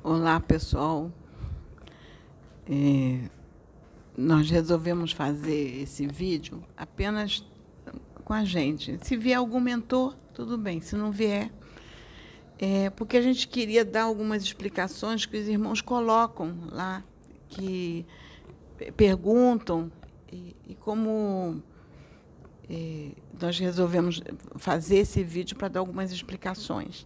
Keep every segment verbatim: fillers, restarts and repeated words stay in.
Olá, pessoal. É, nós resolvemos fazer esse vídeo apenas com a gente. Se vier algum mentor, tudo bem. Se não vier, é porque a gente queria dar algumas explicações que os irmãos colocam lá, que perguntam, e, e como é, nós resolvemos fazer esse vídeo para dar algumas explicações.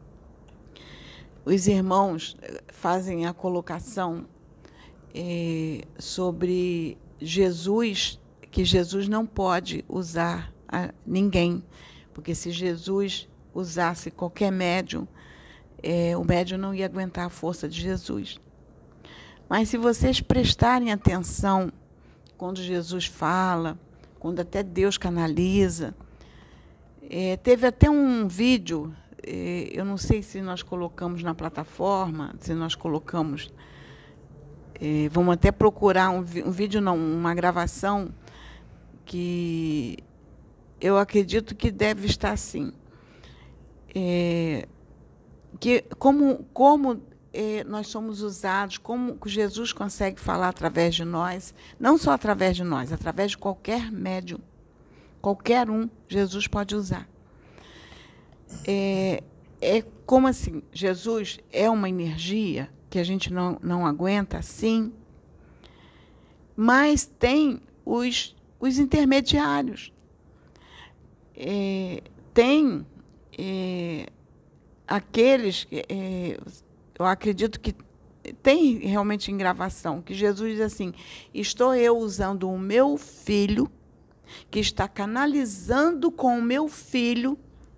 Os irmãos fazem a colocação é, sobre Jesus, que Jesus não pode usar a ninguém, porque se Jesus usasse qualquer médium, é, o médium não ia aguentar a força de Jesus. Mas se vocês prestarem atenção quando Jesus fala, quando até Deus canaliza, é, teve até um vídeo, é, eu não sei se nós colocamos na plataforma, se nós colocamos, é, vamos até procurar um, um vídeo, não, uma gravação, que eu acredito que deve estar assim. É, que como, como é, nós somos usados, como Jesus consegue falar através de nós, não só através de nós, através de qualquer médium, qualquer um, Jesus pode usar. É, é como assim, Jesus é uma energia que a gente não, não aguenta, sim, mas tem os, os intermediários. É, tem é, aqueles, é, eu acredito que tem realmente em gravação, que Jesus diz assim, estou eu usando o meu filho, que está canalizando com o meu filho,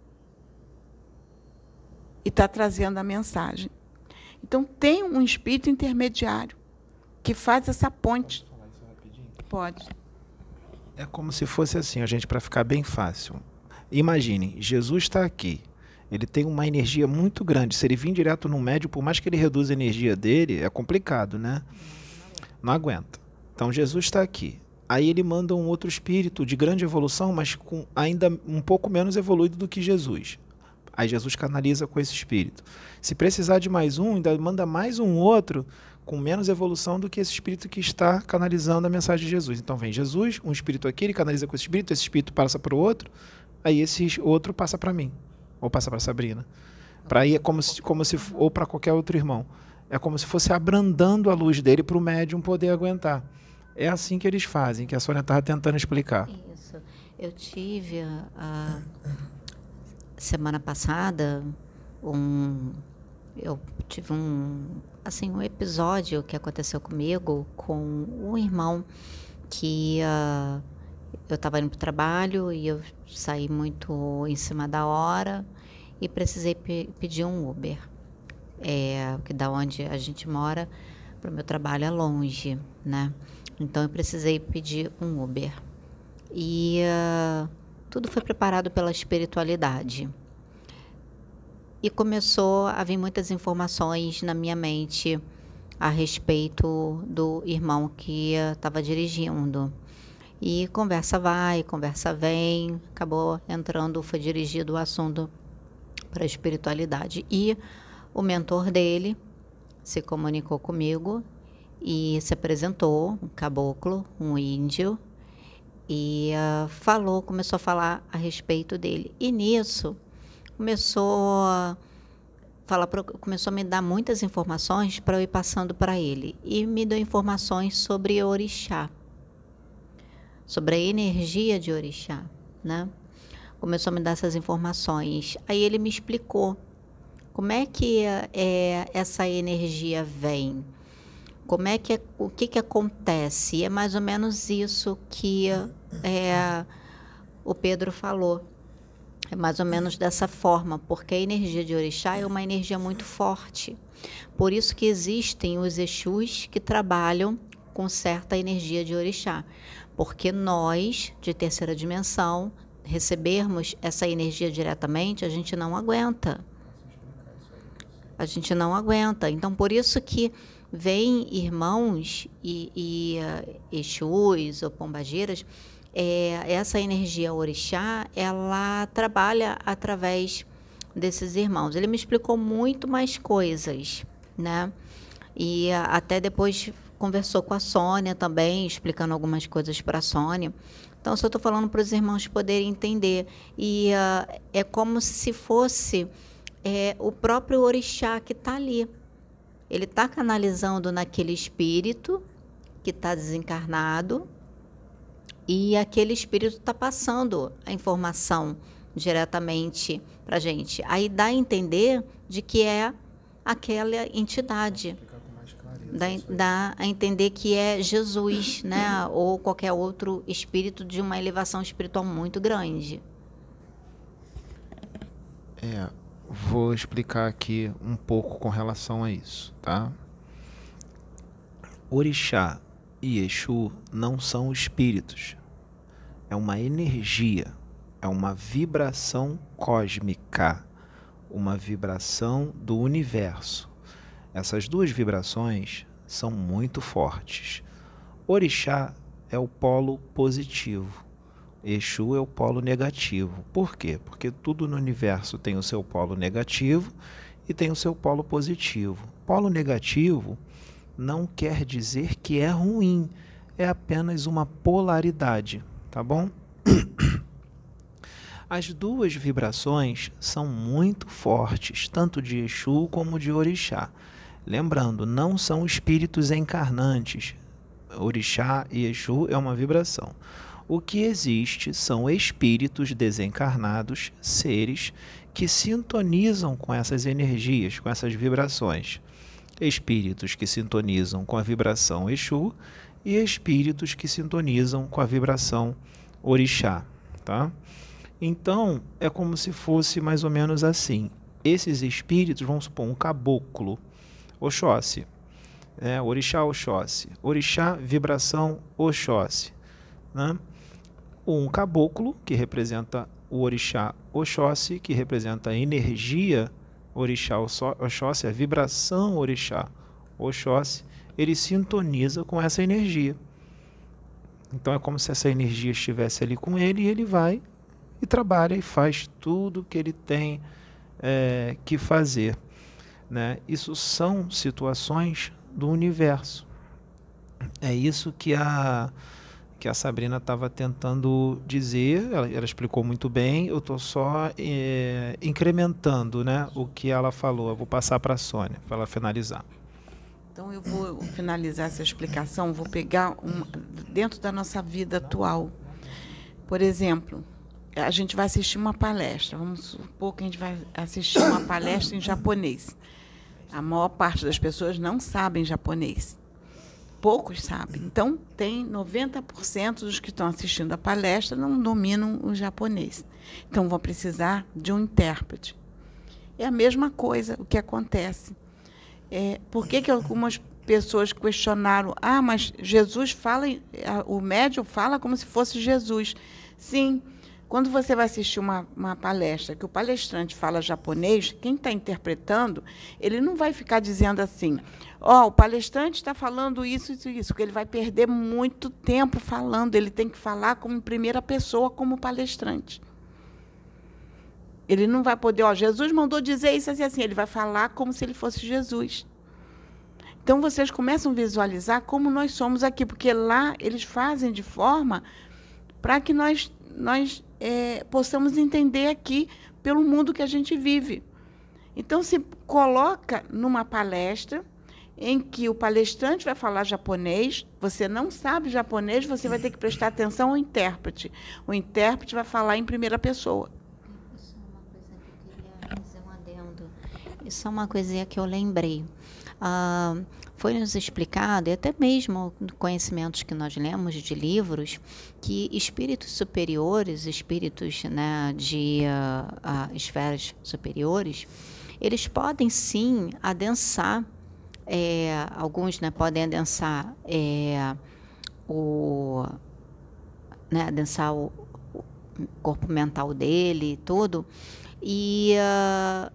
e está trazendo a mensagem. Então, tem um espírito intermediário que faz essa ponte. Posso falar isso rapidinho? Pode. É como se fosse assim, a gente, para ficar bem fácil. Imagine, Jesus está aqui. Ele tem uma energia muito grande. Se ele vir direto no médium, por mais que ele reduza a energia dele, é complicado, né? Não aguenta. Então, Jesus está aqui. Aí ele manda um outro espírito de grande evolução, mas com ainda um pouco menos evoluído do que Jesus. Aí Jesus canaliza com esse espírito. Se precisar de mais um, ainda manda mais um outro com menos evolução do que esse espírito que está canalizando a mensagem de Jesus. Então vem Jesus, um espírito aqui, ele canaliza com esse espírito, esse espírito passa para o outro, aí esse outro passa para mim, ou passa para a Sabrina. Para aí é como se, como se, ou para qualquer outro irmão. É como se fosse abrandando a luz dele para o médium poder aguentar. É assim que eles fazem, que a Sônia estava tentando explicar. Isso. Eu tive a, a semana passada um eu tive um assim um episódio que aconteceu comigo com um irmão que uh, eu estava indo para o trabalho e eu saí muito em cima da hora e precisei pe pedir um Uber, é, que da onde a gente mora para o meu trabalho é longe, né? Então eu precisei pedir um Uber e uh, tudo foi preparado pela espiritualidade. E começou a vir muitas informações na minha mente a respeito do irmão que estava dirigindo. E conversa vai, conversa vem, acabou entrando, foi dirigido o assunto para a espiritualidade. E o mentor dele se comunicou comigo e se apresentou, um caboclo, um índio, e uh, falou, começou a falar a respeito dele. E nisso começou a falar, começou a me dar muitas informações para eu ir passando para ele. E me deu informações sobre orixá, sobre a energia de orixá, né? Começou a me dar essas informações. Aí ele me explicou como é que é, essa energia vem, como é que é, o que que acontece. E é mais ou menos isso que é, o Pedro falou. É mais ou menos dessa forma, porque a energia de orixá é uma energia muito forte. Por isso que existem os exus que trabalham com certa energia de orixá. Porque nós, de terceira dimensão, recebermos essa energia diretamente, a gente não aguenta. A gente não aguenta. Então, por isso que vem irmãos e, e uh, exus ou pombageiras. É, essa energia orixá, ela trabalha através desses irmãos. Ele me explicou muito mais coisas, né? E a, até depois conversou com a Sônia também, explicando algumas coisas para a Sônia. Então, só estou falando para os irmãos poderem entender. E uh, é como se fosse é, o próprio orixá que está ali. Ele está canalizando naquele espírito que está desencarnado, e aquele espírito está passando a informação diretamente para a gente. Aí dá a entender de que é aquela entidade. Dá, dá a entender que é Jesus, né? Ou qualquer outro espírito de uma elevação espiritual muito grande. É, vou explicar aqui um pouco com relação a isso, tá? Orixá e Exu não são espíritos. É uma energia, é uma vibração cósmica, uma vibração do universo. Essas duas vibrações são muito fortes. Orixá é o polo positivo, Exu é o polo negativo. Por quê? Porque tudo no universo tem o seu polo negativo e tem o seu polo positivo. Polo negativo não quer dizer que é ruim, é apenas uma polaridade, tá bom? As duas vibrações são muito fortes, tanto de Exu como de Orixá. Lembrando, não são espíritos encarnantes. Orixá e Exu é uma vibração. O que existe são espíritos desencarnados, seres que sintonizam com essas energias, com essas vibrações. Espíritos que sintonizam com a vibração Exu e espíritos que sintonizam com a vibração Orixá, tá? Então, é como se fosse mais ou menos assim. Esses espíritos, vamos supor, um caboclo, Oxóssi, né? Orixá Oxóssi, Orixá vibração Oxóssi, né? Um caboclo, que representa o Orixá Oxóssi, que representa a energia Orixá Oxóssi, a vibração Orixá Oxóssi, ele sintoniza com essa energia. Então é como se essa energia estivesse ali com ele, e ele vai e trabalha e faz tudo que ele tem é, que fazer, né? Isso são situações do universo. É isso que a, que a Sabrina estava tentando dizer, ela, ela explicou muito bem, eu estou só é, incrementando, né, o que ela falou. Eu vou passar para a Sônia, para ela finalizar. Então, eu vou finalizar essa explicação, vou pegar uma, dentro da nossa vida atual. Por exemplo, a gente vai assistir uma palestra, vamos supor que a gente vai assistir uma palestra em japonês. A maior parte das pessoas não sabem japonês. Poucos sabem. Então, tem noventa por cento dos que estão assistindo a palestra não dominam o japonês. Então, vão precisar de um intérprete. É a mesma coisa o que acontece. É, por que que algumas pessoas questionaram? Ah, mas Jesus fala, o médium fala como se fosse Jesus. Sim, quando você vai assistir uma, uma palestra que o palestrante fala japonês, quem está interpretando, ele não vai ficar dizendo assim, ó, oh, o palestrante está falando isso, isso, isso, porque ele vai perder muito tempo falando, ele tem que falar como em primeira pessoa, como palestrante. Ele não vai poder, ó, Jesus mandou dizer isso assim, assim, ele vai falar como se ele fosse Jesus. Então, vocês começam a visualizar como nós somos aqui, porque lá eles fazem de forma para que nós, nós é, possamos entender aqui pelo mundo que a gente vive. Então, se coloca numa palestra em que o palestrante vai falar japonês, você não sabe japonês, você vai ter que prestar atenção ao intérprete. O intérprete vai falar em primeira pessoa. Isso é uma coisinha que eu lembrei. Ah, foi nos explicado, e até mesmo conhecimentos que nós lemos de livros, que espíritos superiores, espíritos, né, de uh, uh, esferas superiores, eles podem sim adensar, é, alguns, né, podem adensar é, o, né, adensar o, o corpo mental dele e tudo, e uh,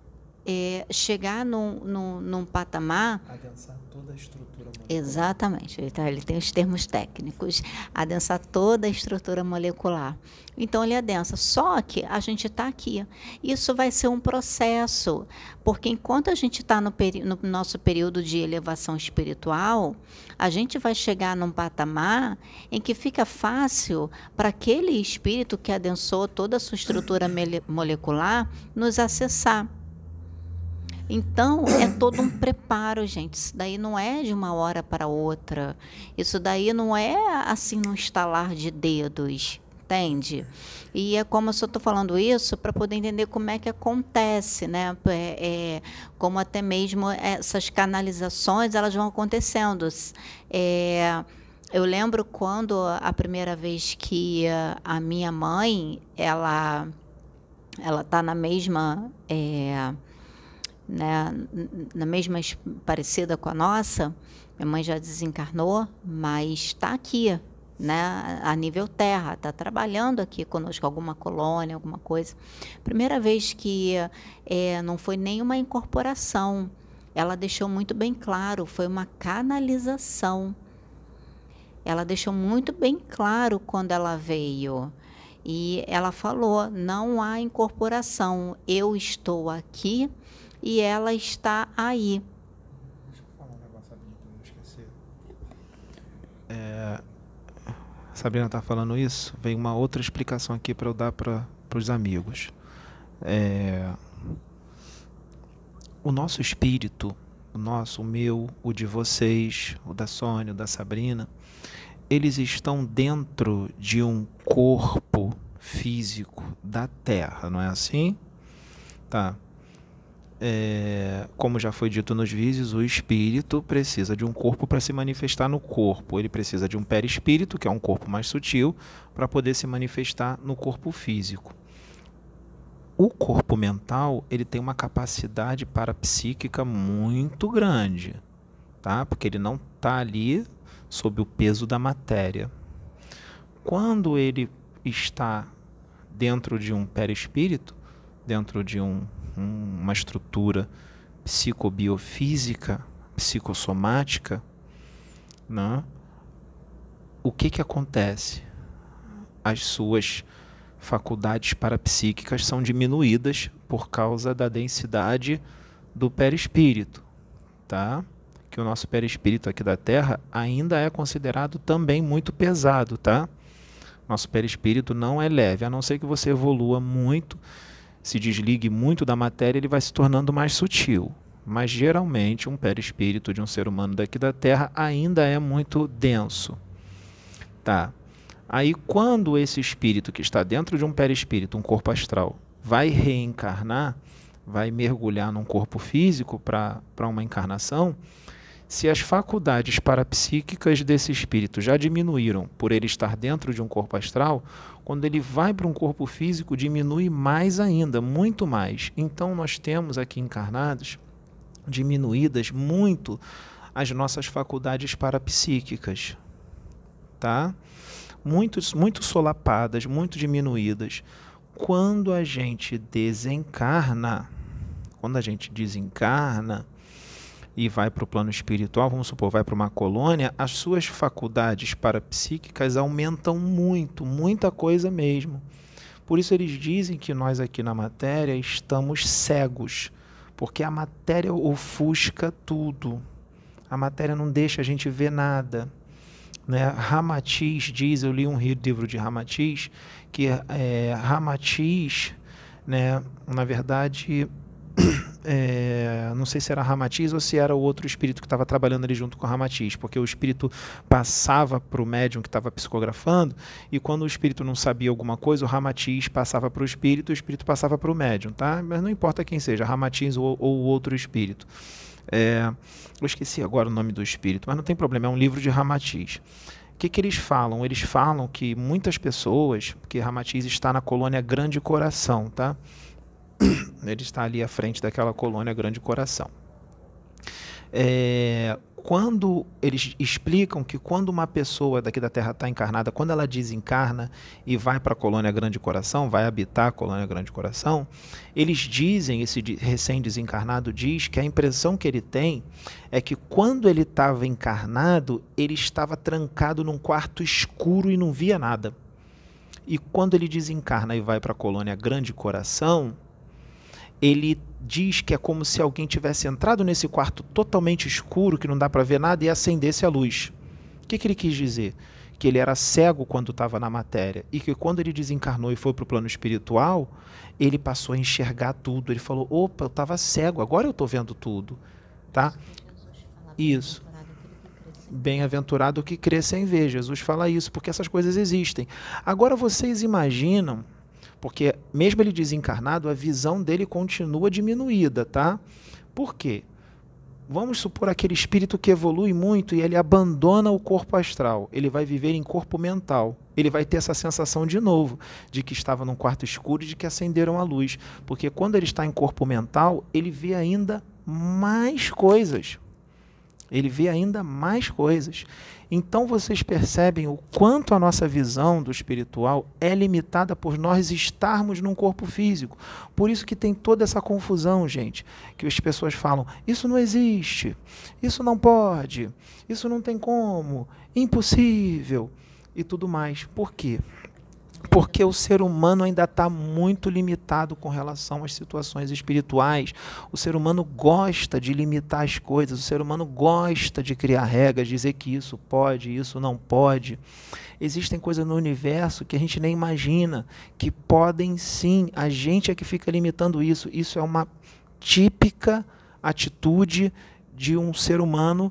é, chegar num, num, num patamar... Adensar toda a estrutura molecular. Exatamente, ele, tá, ele tem os termos técnicos, adensar toda a estrutura molecular. Então, ele adensa, só que a gente está aqui. Isso vai ser um processo, porque enquanto a gente está no, no nosso período de elevação espiritual, a gente vai chegar num patamar em que fica fácil para aquele espírito que adensou toda a sua estrutura molecular nos acessar. Então, é todo um preparo, gente. Isso daí não é de uma hora para outra. Isso daí não é assim num estalar de dedos, entende? E é como eu só estou falando isso para poder entender como é que acontece, né? É, é, como até mesmo essas canalizações, elas vão acontecendo. É, eu lembro quando a primeira vez que a minha mãe, ela ela está na mesma... É, né, na mesma parecida com a nossa, minha mãe já desencarnou, mas está aqui, né, a nível terra, está trabalhando aqui conosco, alguma colônia, alguma coisa. Primeira vez que é, não foi nenhuma incorporação, ela deixou muito bem claro, foi uma canalização. Ela deixou muito bem claro quando ela veio. E ela falou, não há incorporação, eu estou aqui e ela está aí. Deixa eu falar um negócio, Sabrina, que eu não esqueci. É, Sabrina está falando isso, vem uma outra explicação aqui para eu dar para os amigos. É, o nosso espírito, o nosso, o meu, o de vocês, o da Sônia, o da Sabrina, eles estão dentro de um corpo físico da Terra, não é assim? Tá. É, como já foi dito nos vídeos, o espírito precisa de um corpo para se manifestar no corpo. Ele precisa de um perispírito, que é um corpo mais sutil, para poder se manifestar no corpo físico. O corpo mental, ele tem uma capacidade parapsíquica muito grande, tá? Porque ele não está ali sob o peso da matéria. Quando ele está dentro de um perispírito, dentro de um uma estrutura psicobiofísica, psicossomática, né? O que que acontece? As suas faculdades parapsíquicas são diminuídas por causa da densidade do perispírito, tá? Que o nosso perispírito aqui da Terra ainda é considerado também muito pesado, tá? Nosso perispírito não é leve, a não ser que você evolua muito, se desligue muito da matéria, ele vai se tornando mais sutil. Mas, geralmente, um perispírito de um ser humano daqui da Terra ainda é muito denso. Tá. Aí, quando esse espírito que está dentro de um perispírito, um corpo astral, vai reencarnar, vai mergulhar num corpo físico para para uma encarnação, se as faculdades parapsíquicas desse espírito já diminuíram por ele estar dentro de um corpo astral, quando ele vai para um corpo físico, diminui mais ainda, muito mais. Então, nós temos aqui encarnados diminuídas muito as nossas faculdades parapsíquicas, tá? Muito, muito solapadas, muito diminuídas. Quando a gente desencarna, quando a gente desencarna, e vai para o plano espiritual, vamos supor, vai para uma colônia, as suas faculdades parapsíquicas aumentam muito, muita coisa mesmo. Por isso eles dizem que nós aqui na matéria estamos cegos, porque a matéria ofusca tudo. A matéria não deixa a gente ver nada, né? Ramatiz diz, eu li um livro de Ramatiz, que é, Ramatiz, né, na verdade... É, não sei se era Ramatiz ou se era o outro espírito que estava trabalhando ali junto com Ramatiz, porque o espírito passava para o médium que estava psicografando, e quando o espírito não sabia alguma coisa, o Ramatiz passava para o espírito, o espírito passava para o médium, tá? Mas não importa quem seja, Ramatiz ou, ou o outro espírito. É, eu esqueci agora o nome do espírito, mas não tem problema, é um livro de Ramatiz. O que, que eles falam? Eles falam que muitas pessoas, porque Ramatiz está na colônia Grande Coração, tá? Ele está ali à frente daquela colônia Grande Coração. É, quando eles explicam que quando uma pessoa daqui da Terra está encarnada, quando ela desencarna e vai para a Colônia Grande Coração, vai habitar a Colônia Grande Coração, eles dizem, esse recém-desencarnado diz que a impressão que ele tem é que quando ele estava encarnado, ele estava trancado num quarto escuro e não via nada. E quando ele desencarna e vai para a Colônia Grande Coração, ele diz que é como se alguém tivesse entrado nesse quarto totalmente escuro, que não dá para ver nada, e acendesse a luz. O que, que ele quis dizer? Que ele era cego quando estava na matéria, e que quando ele desencarnou e foi para o plano espiritual, ele passou a enxergar tudo. Ele falou, opa, eu estava cego, agora eu estou vendo tudo. Tá? Isso. Bem-aventurado que crê sem ver. Jesus fala isso, porque essas coisas existem. Agora vocês imaginam, porque mesmo ele desencarnado, a visão dele continua diminuída, tá? Por quê? Vamos supor aquele espírito que evolui muito e ele abandona o corpo astral. Ele vai viver em corpo mental. Ele vai ter essa sensação de novo, de que estava num quarto escuro e de que acenderam a luz. Porque quando ele está em corpo mental, ele vê ainda mais coisas. Ele vê ainda mais coisas. Então vocês percebem o quanto a nossa visão do espiritual é limitada por nós estarmos num corpo físico. Por isso que tem toda essa confusão, gente, que as pessoas falam, isso não existe, isso não pode, isso não tem como, impossível e tudo mais. Por quê? Porque o ser humano ainda está muito limitado com relação às situações espirituais. O ser humano gosta de limitar as coisas, o ser humano gosta de criar regras, dizer que isso pode, isso não pode. Existem coisas no universo que a gente nem imagina, que podem sim, a gente é que fica limitando isso. Isso é uma típica atitude de um ser humano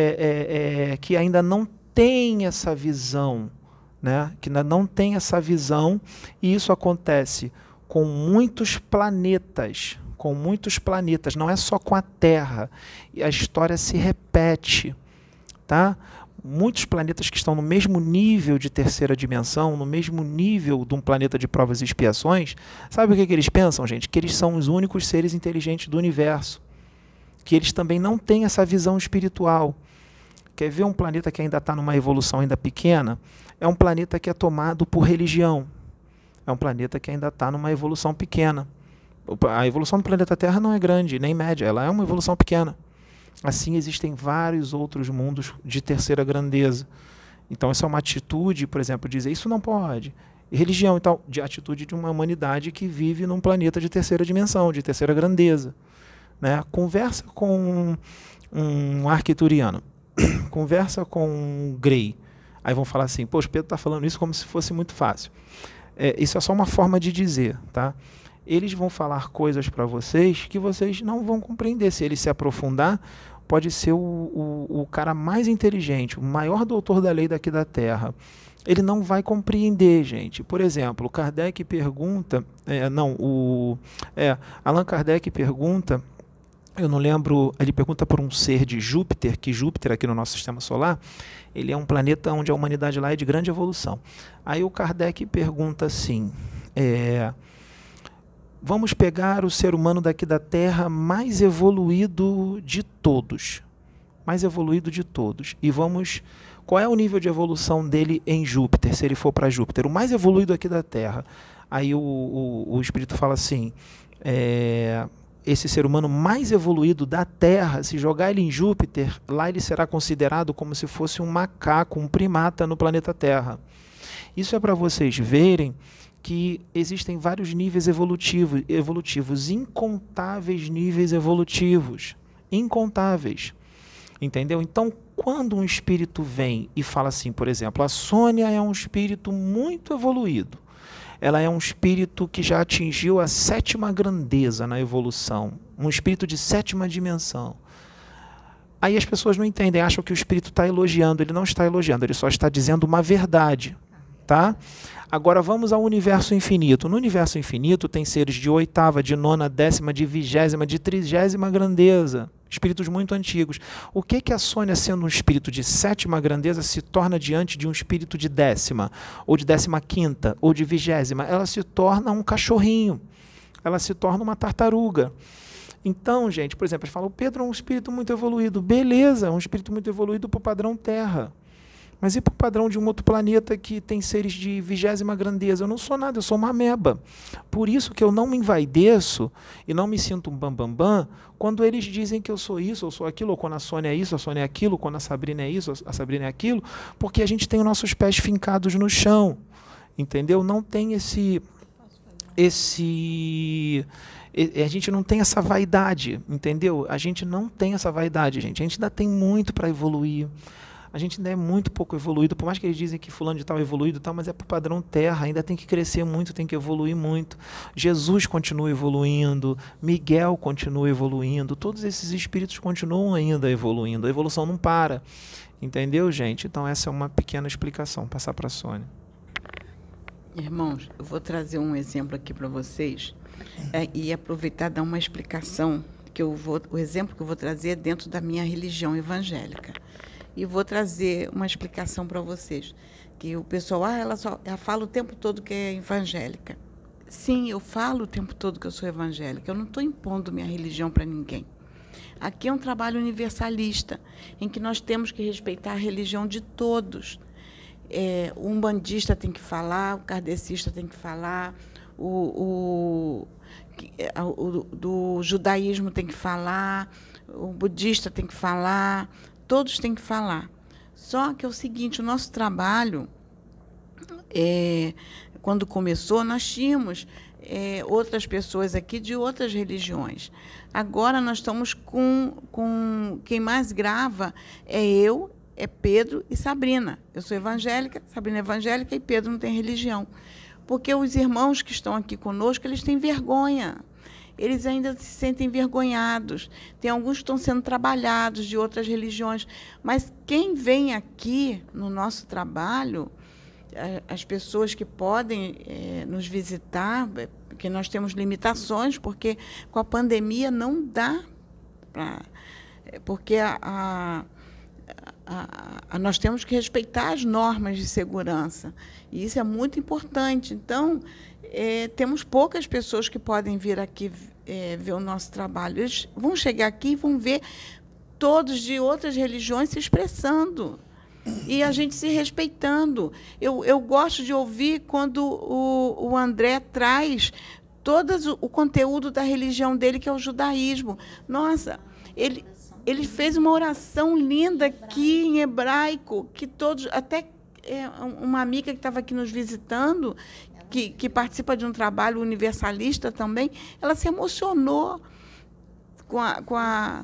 é, é, é, que ainda não tem essa visão. Né, que não tem essa visão, e isso acontece com muitos planetas, com muitos planetas, não é só com a Terra, e a história se repete, tá? Muitos planetas que estão no mesmo nível de terceira dimensão, no mesmo nível de um planeta de provas e expiações, sabe o que, que eles pensam, gente? Que eles são os únicos seres inteligentes do universo, que eles também não têm essa visão espiritual. Quer ver um planeta que ainda está numa evolução ainda pequena? É um planeta que é tomado por religião. É um planeta que ainda está numa evolução pequena. A evolução do planeta Terra não é grande, nem média, ela é uma evolução pequena. Assim, existem vários outros mundos de terceira grandeza. Então, essa é uma atitude, por exemplo, dizer isso não pode. E religião, então, de atitude de uma humanidade que vive num planeta de terceira dimensão, de terceira grandeza. Né? Conversa com um arquituriano. Conversa com um Grey. Aí vão falar assim, poxa, Pedro está falando isso como se fosse muito fácil. É, isso é só uma forma de dizer, tá? Eles vão falar coisas para vocês que vocês não vão compreender. Se ele se aprofundar, pode ser o, o, o cara mais inteligente, o maior doutor da lei daqui da Terra. Ele não vai compreender, gente. Por exemplo, Kardec pergunta, é, não, o é, Allan Kardec pergunta, eu não lembro, ele pergunta por um ser de Júpiter, que Júpiter aqui no nosso sistema solar, ele é um planeta onde a humanidade lá é de grande evolução. Aí o Kardec pergunta assim, é, vamos pegar o ser humano daqui da Terra mais evoluído de todos, mais evoluído de todos, e vamos, qual é o nível de evolução dele em Júpiter, se ele for para Júpiter, o mais evoluído aqui da Terra. Aí o, o, o espírito fala assim, é, esse ser humano mais evoluído da Terra, se jogar ele em Júpiter, lá ele será considerado como se fosse um macaco, um primata no planeta Terra. Isso é para vocês verem que existem vários níveis evolutivos, evolutivos, incontáveis níveis evolutivos, incontáveis. Entendeu? Então, quando um espírito vem e fala assim, por exemplo, a Sônia é um espírito muito evoluído, ela é um espírito que já atingiu a sétima grandeza na evolução, um espírito de sétima dimensão. Aí as pessoas não entendem, acham que o espírito está elogiando. Ele não está elogiando, ele só está dizendo uma verdade. Tá? Agora vamos ao universo infinito. No universo infinito tem seres de oitava, de nona, décima, de vigésima, de trigésima grandeza. Espíritos muito antigos. O que que a Sônia, sendo um espírito de sétima grandeza, se torna diante de um espírito de décima, ou de décima quinta, ou de vigésima? Ela se torna um cachorrinho. Ela se torna uma tartaruga. Então, gente, por exemplo, eles falam, o Pedro é um espírito muito evoluído. Beleza, é um espírito muito evoluído para o padrão Terra. Mas e para o padrão de um outro planeta que tem seres de vigésima grandeza? Eu não sou nada, eu sou uma ameba. Por isso que eu não me envaideço e não me sinto um bambambam bam, bam, quando eles dizem que eu sou isso, eu sou aquilo, ou quando a Sônia é isso, a Sônia é aquilo, quando a Sabrina é isso, a Sabrina é aquilo, porque a gente tem os nossos pés fincados no chão. Entendeu? Não tem esse... esse a gente não tem essa vaidade, entendeu? A gente não tem essa vaidade, gente. A gente ainda tem muito para evoluir. A gente ainda é muito pouco evoluído, por mais que eles dizem que fulano de tal é evoluído, tal, mas é para o padrão Terra, ainda tem que crescer muito, tem que evoluir muito. Jesus continua evoluindo, Miguel continua evoluindo, todos esses espíritos continuam ainda evoluindo, a evolução não para. Entendeu, gente? Então essa é uma pequena explicação, passar para a Sônia. Irmãos, eu vou trazer um exemplo aqui para vocês é, e aproveitar e dar uma explicação, que eu vou, o exemplo que eu vou trazer é dentro da minha religião evangélica. E vou trazer uma explicação para vocês, que o pessoal, ah, ela, só, ela fala o tempo todo que é evangélica. Sim, eu falo o tempo todo que eu sou evangélica, eu não estou impondo minha religião para ninguém. Aqui é um trabalho universalista, em que nós temos que respeitar a religião de todos. É, o umbandista tem que falar, o kardecista tem que falar, o, o, o do judaísmo tem que falar, o budista tem que falar, todos têm que falar. Só que é o seguinte, o nosso trabalho, é, quando começou, nós tínhamos é, outras pessoas aqui de outras religiões. Agora nós estamos com, com... Quem mais grava é eu, é Pedro e Sabrina. Eu sou evangélica, Sabrina é evangélica e Pedro não tem religião. Porque os irmãos que estão aqui conosco, eles têm vergonha. Eles ainda se sentem envergonhados. Tem alguns que estão sendo trabalhados de outras religiões. Mas quem vem aqui no nosso trabalho, as pessoas que podem é, nos visitar, porque nós temos limitações, porque com a pandemia não dá para... Porque a, a, a, a, nós temos que respeitar as normas de segurança. E isso é muito importante. Então, É, temos poucas pessoas que podem vir aqui é, ver o nosso trabalho. Eles vão chegar aqui e vão ver todos de outras religiões se expressando e a gente se respeitando. Eu, eu gosto de ouvir quando o, o André traz todo o conteúdo da religião dele, que é o judaísmo. Nossa, ele, ele fez uma oração linda aqui em hebraico, que todos, até é, uma amiga que estava aqui nos visitando, Que, que participa de um trabalho universalista também, ela se emocionou com a... Com a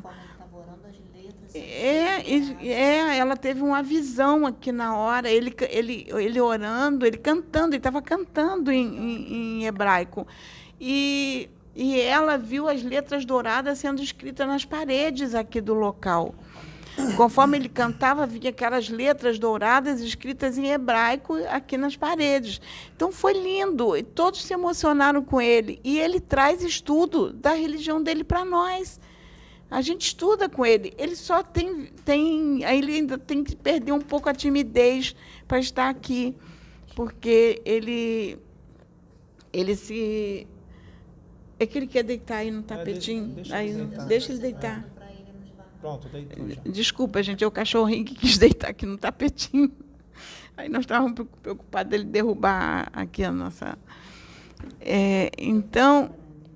é, é, ela teve uma visão aqui na hora, ele, ele, ele orando, ele cantando, ele estava cantando em, em, em hebraico. E, e ela viu as letras douradas sendo escritas nas paredes aqui do local. Conforme ele cantava, vinha aquelas letras douradas escritas em hebraico aqui nas paredes. Então, foi lindo, e todos se emocionaram com ele. E ele traz estudo da religião dele para nós. A gente estuda com ele. Ele só tem, tem... Ele ainda tem que perder um pouco a timidez para estar aqui, porque ele, ele se... É que ele quer deitar aí no tapetinho. É, deixa, deixa, aí, ele deitar. deixa ele deitar. Pronto, deitou já. Desculpa, gente, é o cachorrinho que quis deitar aqui no tapetinho. Aí nós estávamos preocupados dele derrubar aqui a nossa... É, então,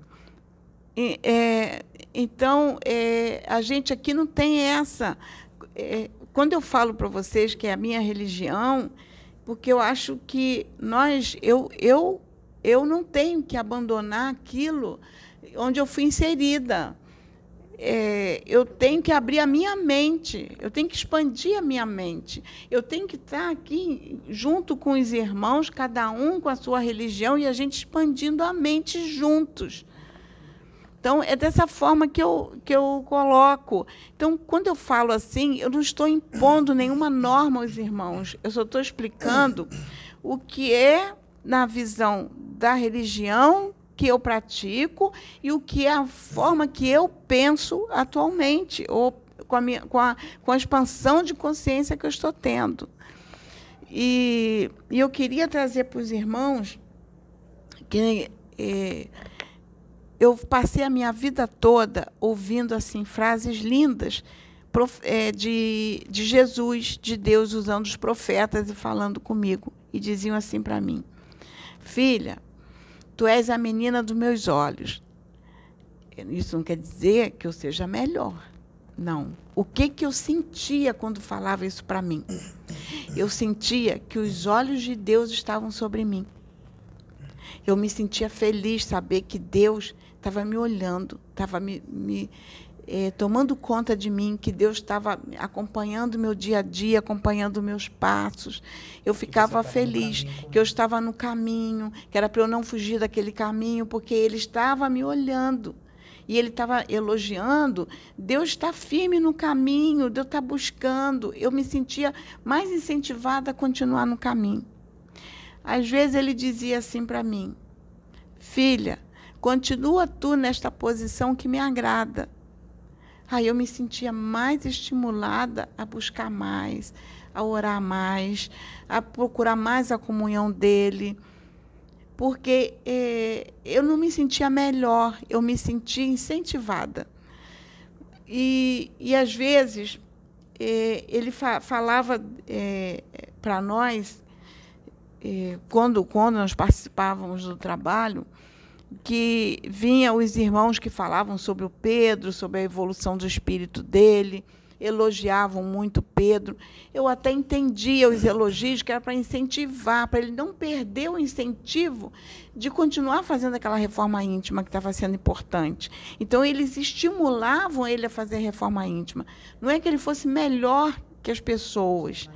é, então é, a gente aqui não tem essa... É, quando eu falo para vocês que é a minha religião, porque eu acho que nós... Eu, eu, eu não tenho que abandonar aquilo onde eu fui inserida. É, eu tenho que abrir a minha mente, eu tenho que expandir a minha mente, eu tenho que estar aqui junto com os irmãos, cada um com a sua religião, e a gente expandindo a mente juntos. Então, é dessa forma que eu, que eu coloco. Então, quando eu falo assim, eu não estou impondo nenhuma norma aos irmãos, eu só estou explicando o que é, na visão da religião que eu pratico e o que é a forma que eu penso atualmente, ou com a, minha, com a, com a expansão de consciência que eu estou tendo. E, e eu queria trazer para os irmãos que é, eu passei a minha vida toda ouvindo assim frases lindas prof, é, de, de Jesus, de Deus, usando os profetas e falando comigo. E diziam assim para mim: filha, tu és a menina dos meus olhos. Isso não quer dizer que eu seja melhor. Não. O que, que eu sentia quando falava isso para mim? Eu sentia que os olhos de Deus estavam sobre mim. Eu me sentia feliz saber que Deus estava me olhando, estava me, me eh, tomando conta de mim, que Deus estava acompanhando o meu dia a dia, acompanhando meus passos. Eu ficava feliz que eu estava no caminho, que era para eu não fugir daquele caminho, porque Ele estava me olhando. E Ele estava elogiando. Deus está firme no caminho, Deus está buscando. Eu me sentia mais incentivada a continuar no caminho. Às vezes Ele dizia assim para mim: filha, continua tu nesta posição que me agrada. Aí eu me sentia mais estimulada a buscar mais, a orar mais, a procurar mais a comunhão dEle. Porque eh, eu não me sentia melhor, eu me sentia incentivada. E, e às vezes, eh, ele fa falava eh, para nós, eh, quando, quando nós participávamos do trabalho, que vinham os irmãos que falavam sobre o Pedro, sobre a evolução do espírito dele, elogiavam muito Pedro. Eu até entendia os elogios, que era para incentivar, para ele não perder o incentivo de continuar fazendo aquela reforma íntima que estava sendo importante. Então, eles estimulavam ele a fazer a reforma íntima. Não é que ele fosse melhor que as pessoas.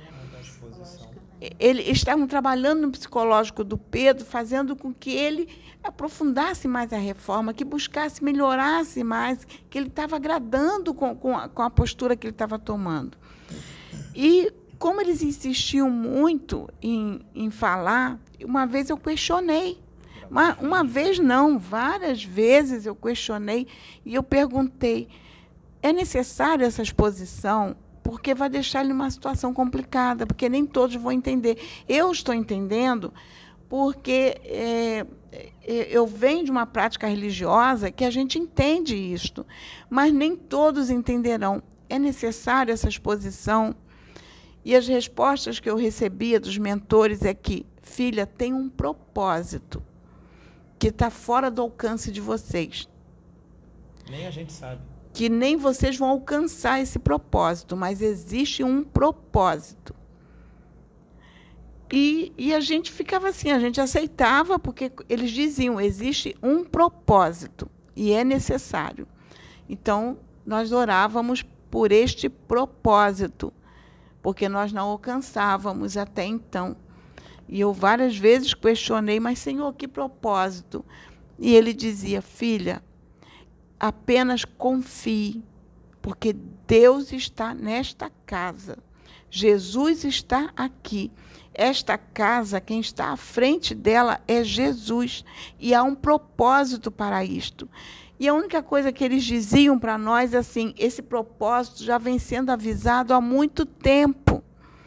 Eles estavam trabalhando no psicológico do Pedro, fazendo com que ele aprofundasse mais a reforma, que buscasse, melhorasse mais, que ele estava agradando com, com, a, com a postura que ele estava tomando. E, como eles insistiam muito em, em falar, uma vez eu questionei. Uma, uma vez não, várias vezes eu questionei e eu perguntei: é necessário essa exposição? Porque vai deixar ele numa situação complicada, porque nem todos vão entender. Eu estou entendendo porque é, eu venho de uma prática religiosa que a gente entende isto, mas nem todos entenderão. É necessário essa exposição? E as respostas que eu recebia dos mentores é que, filha, tem um propósito que está fora do alcance de vocês. Nem a gente sabe. Que nem vocês vão alcançar esse propósito, mas existe um propósito. E, e a gente ficava assim, a gente aceitava, porque eles diziam: existe um propósito e é necessário. Então, nós orávamos por este propósito, porque nós não alcançávamos até então. E eu várias vezes questionei: mas, Senhor, que propósito? E ele dizia: filha, apenas confie, porque Deus está nesta casa. Jesus está aqui. Esta casa, quem está à frente dela é Jesus. E há um propósito para isto. E a única coisa que eles diziam para nós é assim: esse propósito já vem sendo avisado há muito tempo.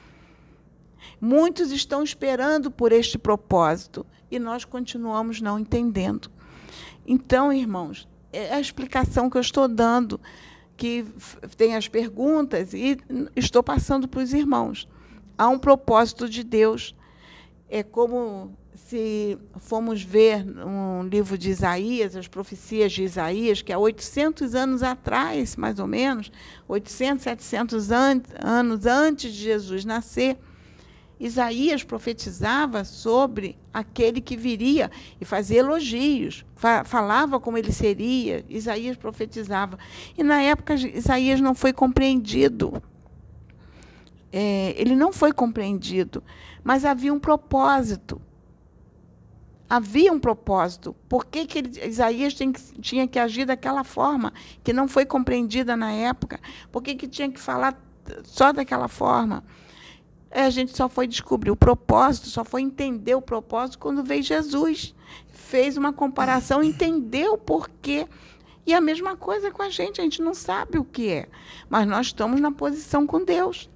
Muitos estão esperando por este propósito. E nós continuamos não entendendo. Então, irmãos, é a explicação que eu estou dando, que tem as perguntas e estou passando para os irmãos. Há um propósito de Deus. É como se formos ver um livro de Isaías, as profecias de Isaías, que há oitocentos anos atrás, mais ou menos, oitocentos, setecentos an anos antes de Jesus nascer, Isaías profetizava sobre aquele que viria e fazia elogios, fa falava como ele seria. Isaías profetizava. E, na época, Isaías não foi compreendido. É, ele não foi compreendido, mas havia um propósito. Havia um propósito. Por que, que ele, Isaías tem que, tinha que agir daquela forma, que não foi compreendida na época? Por que, que tinha que falar só daquela forma? É, a gente só foi descobrir o propósito, só foi entender o propósito quando veio Jesus. Fez uma comparação, entendeu o porquê. E a mesma coisa com a gente, a gente não sabe o que é, mas nós estamos na posição com Deus.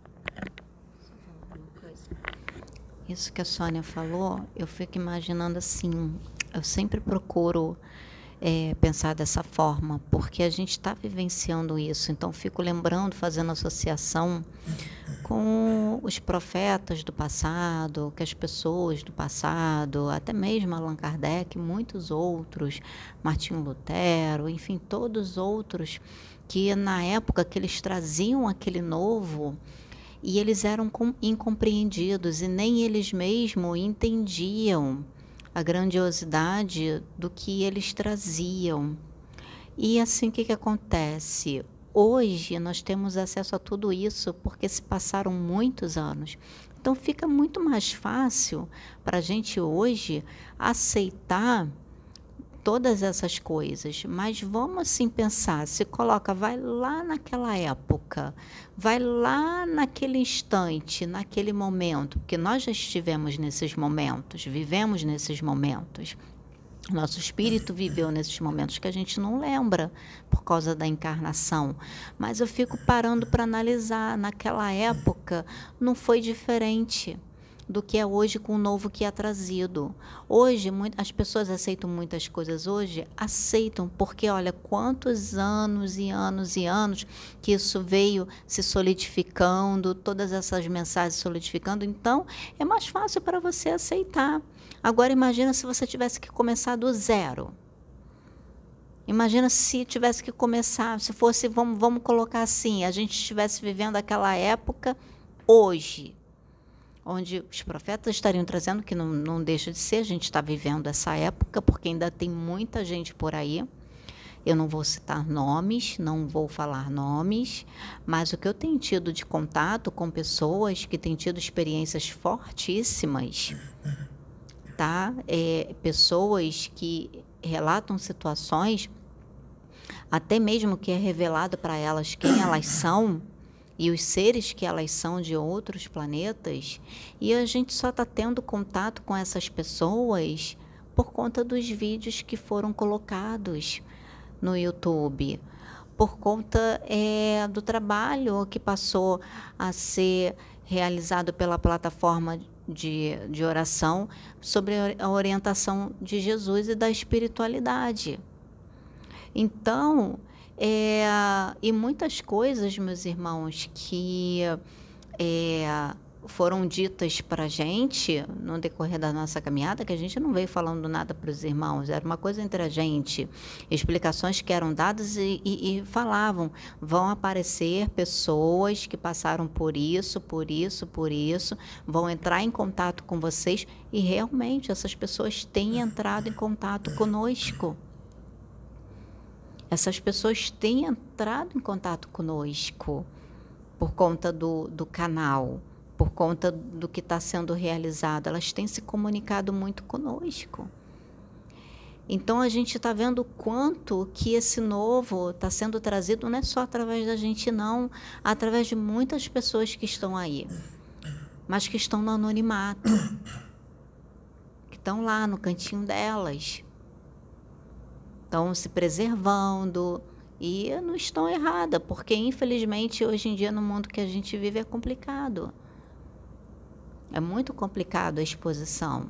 Isso que a Sônia falou, eu fico imaginando assim, eu sempre procuro é, pensar dessa forma, porque a gente está vivenciando isso. Então, fico lembrando, fazendo associação com os profetas do passado, que as pessoas do passado, até mesmo Allan Kardec, muitos outros, Martinho Lutero, enfim, todos outros, que na época que eles traziam aquele novo, e eles eram incompreendidos, e nem eles mesmos entendiam a grandiosidade do que eles traziam. E assim, o que, que acontece? Hoje nós temos acesso a tudo isso porque se passaram muitos anos. Então fica muito mais fácil para a gente hoje aceitar todas essas coisas, mas vamos assim pensar, se coloca, vai lá naquela época, vai lá naquele instante, naquele momento, porque nós já estivemos nesses momentos, vivemos nesses momentos. Nosso espírito viveu nesses momentos que a gente não lembra por causa da encarnação. Mas eu fico parando para analisar. Naquela época não foi diferente do que é hoje com o novo que é trazido. Hoje, muito, as pessoas aceitam muitas coisas hoje, aceitam, porque olha quantos anos e anos e anos que isso veio se solidificando, todas essas mensagens solidificando, então é mais fácil para você aceitar. Agora imagina se você tivesse que começar do zero. Imagina se tivesse que começar, se fosse, vamos, vamos colocar assim, a gente estivesse vivendo aquela época hoje, onde os profetas estariam trazendo, que não, não deixa de ser, a gente está vivendo essa época, porque ainda tem muita gente por aí. Eu não vou citar nomes, não vou falar nomes, mas o que eu tenho tido de contato com pessoas que têm tido experiências fortíssimas, tá? É, pessoas que relatam situações, até mesmo que é revelado para elas quem elas são, e os seres que elas são de outros planetas, e a gente só está tendo contato com essas pessoas por conta dos vídeos que foram colocados no YouTube, por conta é, do trabalho que passou a ser realizado pela plataforma de, de oração sobre a orientação de Jesus e da espiritualidade. Então, É, e muitas coisas, meus irmãos, que é, foram ditas para a gente no decorrer da nossa caminhada, que a gente não veio falando nada para os irmãos, era uma coisa entre a gente, explicações que eram dadas e, e, e falavam, vão aparecer pessoas que passaram por isso, por isso, por isso, vão entrar em contato com vocês, e realmente essas pessoas têm entrado em contato conosco. Essas pessoas têm entrado em contato conosco por conta do, do canal, por conta do que está sendo realizado. Elas têm se comunicado muito conosco. Então, a gente está vendo o quanto que esse novo está sendo trazido, não é só através da gente, não, através de muitas pessoas que estão aí, mas que estão no anonimato, que estão lá no cantinho delas, estão se preservando, e não estão erradas, porque infelizmente hoje em dia no mundo que a gente vive é complicado. É muito complicado a exposição.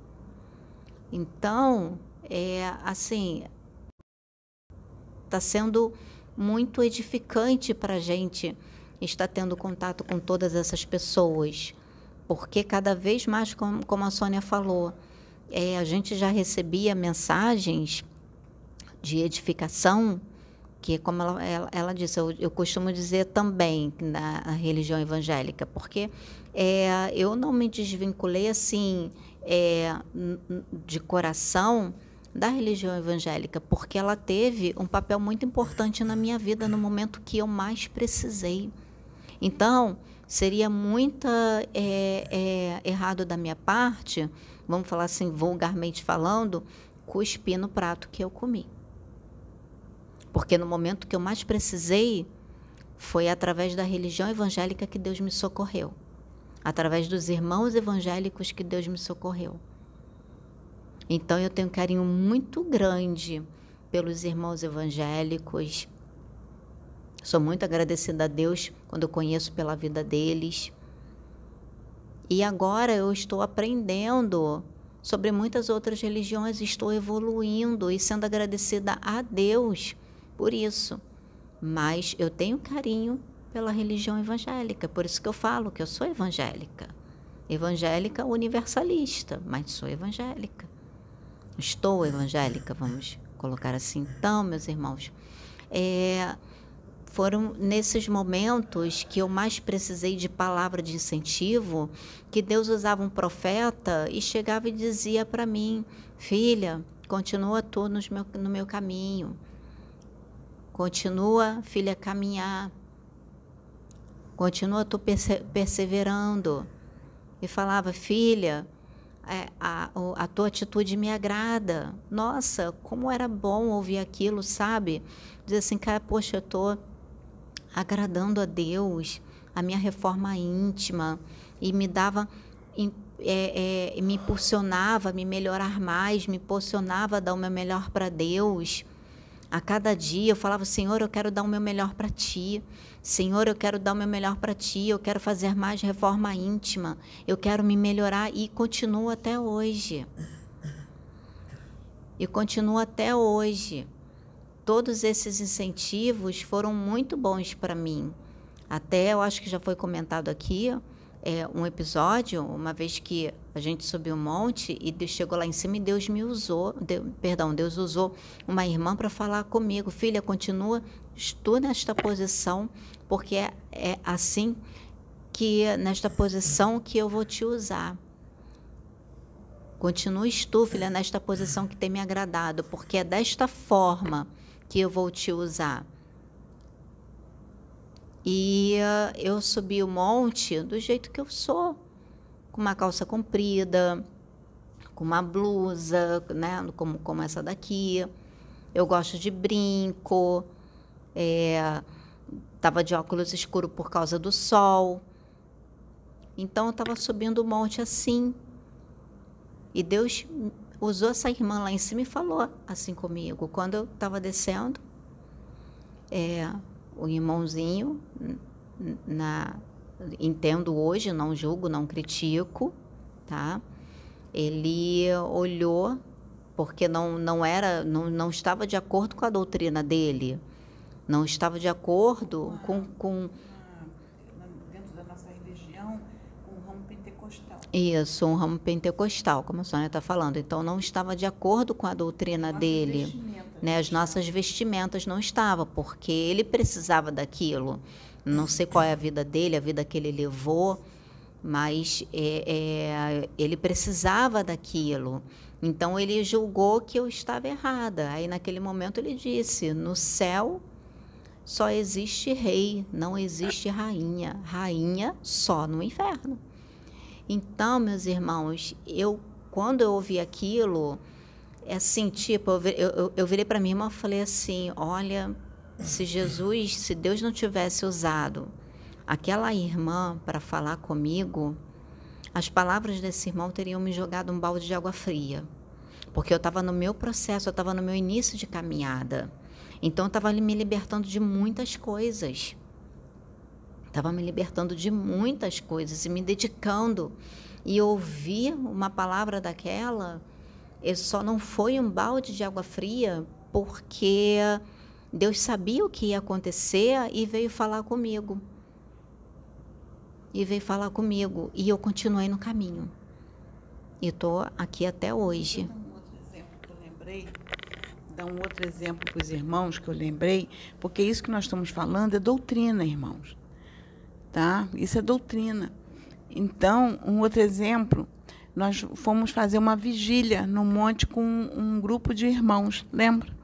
Então, é assim, está sendo muito edificante para a gente estar tendo contato com todas essas pessoas, porque cada vez mais, como, como a Sônia falou, é, a gente já recebia mensagens de edificação, que como ela, ela, ela disse, eu, eu costumo dizer também na religião evangélica, porque é, eu não me desvinculei assim é, de coração da religião evangélica, porque ela teve um papel muito importante na minha vida no momento que eu mais precisei. Então, seria muito é, é, errado da minha parte, vamos falar assim, vulgarmente falando, cuspir no prato que eu comi. Porque no momento que eu mais precisei, foi através da religião evangélica que Deus me socorreu. Através dos irmãos evangélicos que Deus me socorreu. Então, eu tenho um carinho muito grande pelos irmãos evangélicos. Sou muito agradecida a Deus quando eu conheço pela vida deles. E agora eu estou aprendendo sobre muitas outras religiões, estou evoluindo e sendo agradecida a Deus por isso. Mas eu tenho carinho pela religião evangélica, por isso que eu falo que eu sou evangélica. Evangélica universalista, mas sou evangélica. Estou evangélica, vamos colocar assim. Então, meus irmãos, é, foram nesses momentos que eu mais precisei de palavra de incentivo, que Deus usava um profeta e chegava e dizia para mim: filha, continua tu no meu, no meu caminho. Continua, filha, a caminhar. Continua tu perse perseverando. E falava: filha, é, a, a tua atitude me agrada. Nossa, como era bom ouvir aquilo, sabe? Dizer assim, cara, poxa, eu estou agradando a Deus, a minha reforma íntima, e me dava, é, é, me impulsionava a me melhorar mais, me impulsionava a dar o meu melhor para Deus. A cada dia eu falava: Senhor, eu quero dar o meu melhor para Ti. Senhor, eu quero dar o meu melhor para Ti. Eu quero fazer mais reforma íntima. Eu quero me melhorar. E continuo até hoje. E continuo até hoje. Todos esses incentivos foram muito bons para mim. Até, eu acho que já foi comentado aqui, é, um episódio, uma vez que a gente subiu um monte e Deus chegou lá em cima e Deus me usou, Deus, perdão, Deus usou uma irmã para falar comigo: filha, continua, estou nesta posição, porque é, é assim que, nesta posição que eu vou te usar. Continue tu, filha, nesta posição que tem me agradado, porque é desta forma que eu vou te usar. E uh, eu subi o monte do jeito que eu sou, com uma calça comprida, com uma blusa, né, como, como essa daqui. Eu gosto de brinco, é, tava de óculos escuros por causa do sol. Então eu estava subindo o monte assim. E Deus usou essa irmã lá em cima e falou assim comigo. Quando eu estava descendo, é, o irmãozinho, na, entendo hoje, não julgo, não critico, tá? Ele olhou, porque não, não, era, não, não estava de acordo com a doutrina dele, não estava de acordo com... com dentro da nossa religião, um ramo pentecostal. Isso, um ramo pentecostal, como a Sônia está falando. Então, não estava de acordo com a doutrina Nossas dele. Né, as nossas vestimentas não estavam, porque ele precisava daquilo. Não sei qual é a vida dele, a vida que ele levou, mas é, é, ele precisava daquilo. Então, ele julgou que eu estava errada. Aí, naquele momento, ele disse: no céu só existe rei, não existe rainha. Rainha só no inferno. Então, meus irmãos, eu, quando eu ouvi aquilo... É assim, tipo, eu, eu, eu virei para minha irmã e falei assim: olha, se Jesus, se Deus não tivesse usado aquela irmã para falar comigo, as palavras desse irmão teriam me jogado um balde de água fria. Porque eu estava no meu processo, eu estava no meu início de caminhada. Então, eu estava me libertando de muitas coisas. Estava me libertando de muitas coisas e me dedicando. E ouvir uma palavra daquela... só não foi um balde de água fria, porque Deus sabia o que ia acontecer e veio falar comigo. E veio falar comigo. E eu continuei no caminho. E estou aqui até hoje. Vou dar um outro exemplo que eu lembrei. Dar um outro exemplo para os irmãos que eu lembrei, porque isso que nós estamos falando é doutrina, irmãos. Tá? Isso é doutrina. Então, um outro exemplo... Nós fomos fazer uma vigília no monte com um grupo de irmãos, lembra?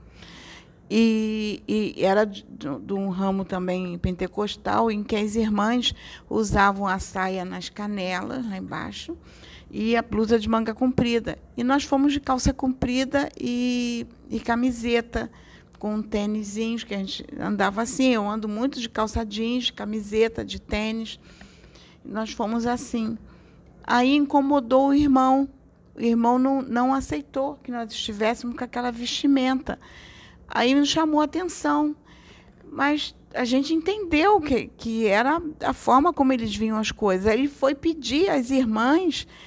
E, e era de, de um ramo também pentecostal, em que as irmãs usavam a saia nas canelas, lá embaixo, e a blusa de manga comprida. E nós fomos de calça comprida e, e camiseta, com tênisinhos, que a gente andava assim. Eu ando muito de calça jeans, camiseta, de tênis. Nós fomos assim. Aí incomodou o irmão. O irmão não, não aceitou que nós estivéssemos com aquela vestimenta. Aí nos chamou a atenção. Mas a gente entendeu que, que era a forma como eles viam as coisas. Aí ele foi pedir às irmãs